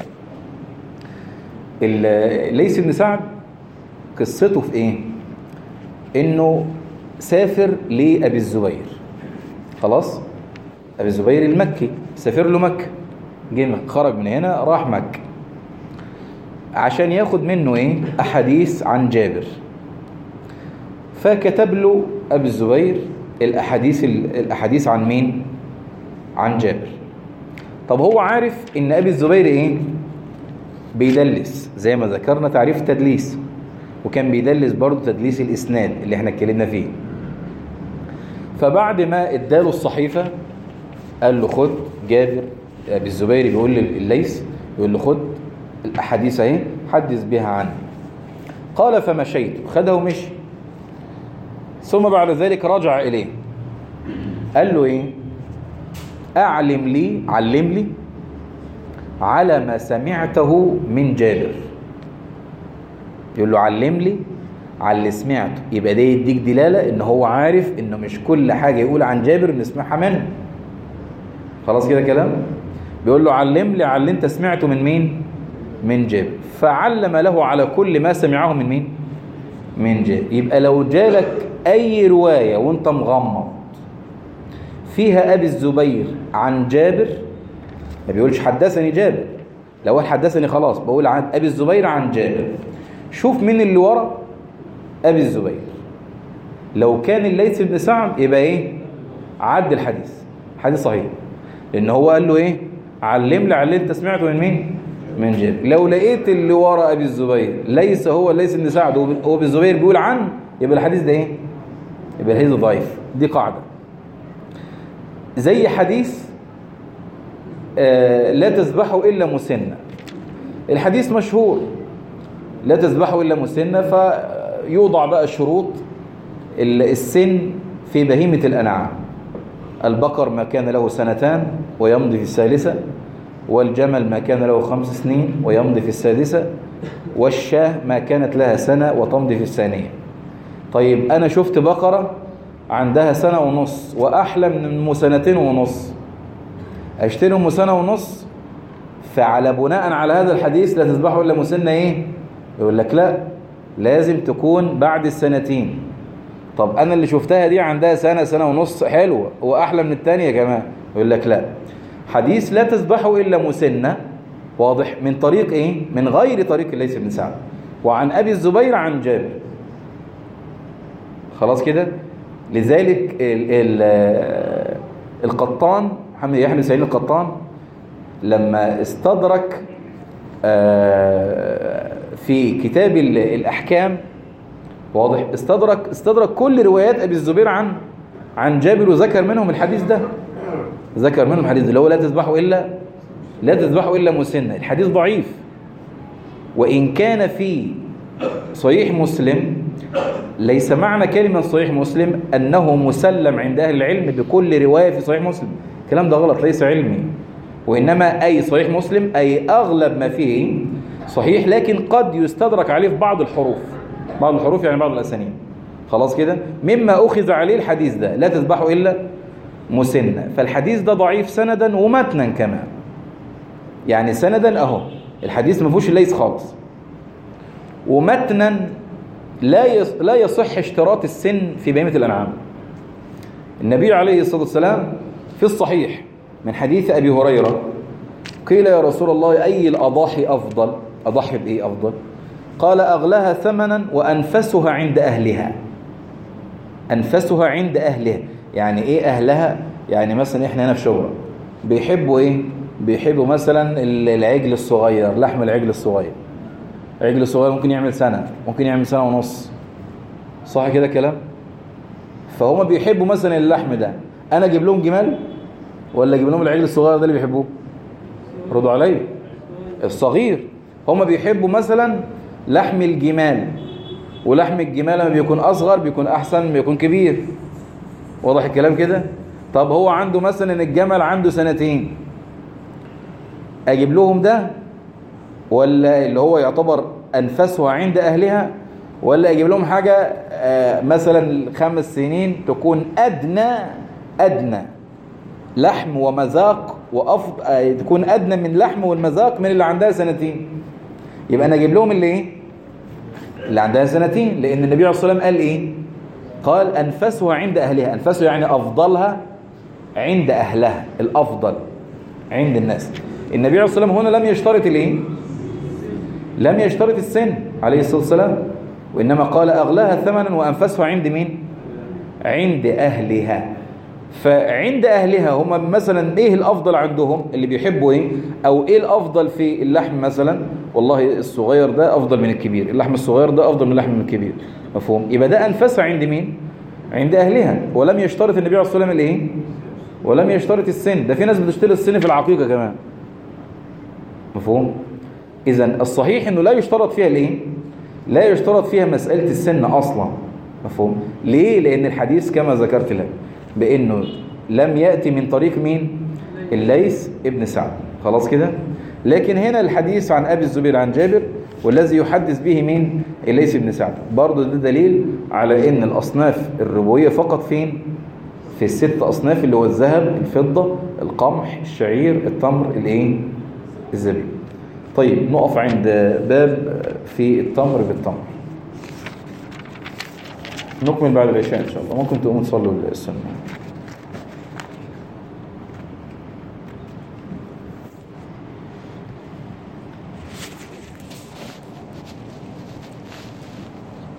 الليث بن سعد قصته في إيه؟ إنه سافر لأبي الزبير، خلاص، أبي الزبير المكي، سافر له مكة، خرج من هنا راح مكة عشان ياخد منه إيه؟ أحاديث عن جابر. فكتب له أبي الزبير الأحاديث عن مين؟ عن جابر. طب هو عارف إن أبي الزبير إيه؟ بيدلس، زي ما ذكرنا تعريف التدليس، وكان بيدلس برضه تدليس الإسناد اللي احنا اتكلمنا فيه. فبعد ما اداله الصحيفة قال له خد جابر، أبي الزبير بيقول لليث، يقول له خد الأحاديث اهي حدث بها عني. قال فمشيت، خدها ومشي. ثم بعد ذلك رجع إليه قال له ايه؟ علم لي على ما سمعته من جابر. يقول له علم لي على اللي سمعته، يبقى ده يديك دلالة ان هو عارف انه مش كل حاجة يقول عن جابر نسمعها منه. خلاص كده كلام. بيقول له علم لي على اللي انت سمعته من مين؟ من جابر. فعلم له على كل ما سمعه من مين؟ من جابر. يبقى لو جالك اي رواية وانت مغمض فيها ابي الزبير عن جابر، ما بيقولش حدثني جابر، لو قال حدثني خلاص بقول عن ابي الزبير عن جابر. شوف مين اللي ورا ابي الزبير. لو كان الليث بن سعد يبقى ايه؟ عد الحديث، حديث صحيح، لان هو قال له ايه؟ علم لي على اللي انت سمعته من مين؟ من جابر. لو لقيت اللي ورا ابي الزبير ليس هو الليث بن سعد، هو ابي الزبير بيقول عنه، يبقى الحديث ده ايه؟ يبقى الحديث ضعيف. دي قاعده. زي حديث لا تذبحوا الا مسنة. الحديث مشهور، لا تذبحوا الا مسنة، فيوضع بقى شروط السن في بهيمة الأنعام. البقر ما كان له 2 سنين ويمضي في 3، والجمل ما كان له 5 سنين ويمضي في 6، والشاه ما كانت لها 1 سنة وتمضي في 2. طيب أنا شفت بقرة عندها 1.5 سنة وأحلى من 2.5 سنة، أشتري 1.5 سنة، فعلى بناء على هذا الحديث لا تذبحوا إلا مسنة إيه؟ يقول لك لا، لازم تكون بعد 2 سنين. طب أنا اللي شفتها دي عندها 1.5 سنة حلوة وأحلى من الثانية كمان، يقول لك لا، حديث لا تذبحوا إلا مسنة واضح من طريق إيه؟ من غير طريق الليث بن سعد، وعن أبي الزبير عن جابر. خلاص كده. لذلك القطان محمد يحيى بن سعيد القطان لما استدرك في كتاب الأحكام، واضح، استدرك كل روايات أبي الزبير عن جابر، وذكر منهم الحديث ده، ذكر منهم الحديث اللي هو لا تذبحوا إلا مسنة. الحديث ضعيف، وإن كان في صحيح مسلم، ليس معنى كلمة صحيح مسلم أنه مسلم عند أهل العلم بكل رواية في صحيح مسلم. الكلام ده غلط، ليس علمي، وإنما أي صحيح مسلم أي أغلب ما فيه صحيح، لكن قد يستدرك عليه في بعض الحروف يعني بعض الأسانيد. خلاص كده، مما أخذ عليه الحديث ده لا تذبحوا إلا مسنة. فالحديث ده ضعيف سندا ومتنا كمان، يعني سندا أهو الحديث ما فيهوش الليث خالص، ومتنا لا يصح اشتراط السن في بهيمة الأنعام. النبي عليه الصلاة والسلام في الصحيح من حديث أبي هريرة قيل يا رسول الله أي الأضاحي أفضل؟ أضحي بإيه أفضل؟ قال أغلاها ثمنا وأنفسها عند أهلها. أنفسها عند أهلها يعني إيه أهلها؟ يعني مثلا إحنا هنا في شبرا بيحبوا إيه؟ بيحبوا مثلا العجل الصغير، لحم العجل الصغير. العجل الصغير ممكن يعمل سنة، ممكن يعمل سنة ونص، صح كده كلام؟ فهم بيحبوا مثلا اللحم ده. أنا أجيب لهم جمال ولا أجيب لهم العجل الصغير ده اللي بيحبوه؟ ردوا علي. الصغير. هم بيحبوا مثلا لحم الجمال، ولحم الجمال لما بيكون أصغر بيكون أحسن ما بيكون كبير. واضح الكلام كده؟ طب هو عنده مثلا الجمل عنده 2 سنين، أجيب لهم ده ولا اللي هو يعتبر أنفسها عند أهلها، ولا أجيب لهم حاجة مثلا 5 سنين تكون أدنى لحم ومذاق تكون أدنى من لحم والمذاق من اللي عندها 2 سنين؟ يبقى أنا أجيب لهم اللي عندها 2 سنين، لأن النبي عليه الصلاة والسلام قال إيه؟ قال أنفسها عند أهلها. أنفسها يعني أفضلها عند أهلها، الأفضل عند الناس. النبي عليه الصلاة والسلام هنا لم يشترط لم يشترط السن عليه الصلاة والسلام، وإنما قال أغلاها ثمنا وأنفسها عند مين؟ عند أهلها. فعند أهلها هم مثلا إيه الأفضل عندهم اللي بيحبوا إيه؟ أو إيه الأفضل في اللحم مثلا؟ والله الصغير ده أفضل من الكبير، اللحم الصغير ده أفضل من اللحم من الكبير. مفهوم؟ يبقى ده أنفسها عند مين؟ عند أهلها. ولم يشترط النبي عليه الصلاة والسلام الإيه؟ ولم يشترط السن. ده في ناس بتشترط السن في العقيقة كمان. مفهوم؟ إذن الصحيح إنه لا يشترط فيها الإيه؟ لا يشترط فيها مسألة السن أصلا. مفهوم؟ ليه؟ لأن الحديث كما ذكرت لك بأنه لم يأتي من طريق مين؟ الليث ابن سعد. خلاص كده؟ لكن هنا الحديث عن أبي الزبير عن جابر، والذي يحدث به مين؟ الليث ابن سعد. برضو ده دليل على أن الأصناف الربوية فقط فين؟ في ال6 أصناف اللي هو الذهب، الفضة، القمح، الشعير، التمر، الإيه؟ الزبيب. طيب نقف عند باب في التمر بالتمر، نكمل بعد العشاء إن شاء الله. ممكن تقوموا تصلوا السنة.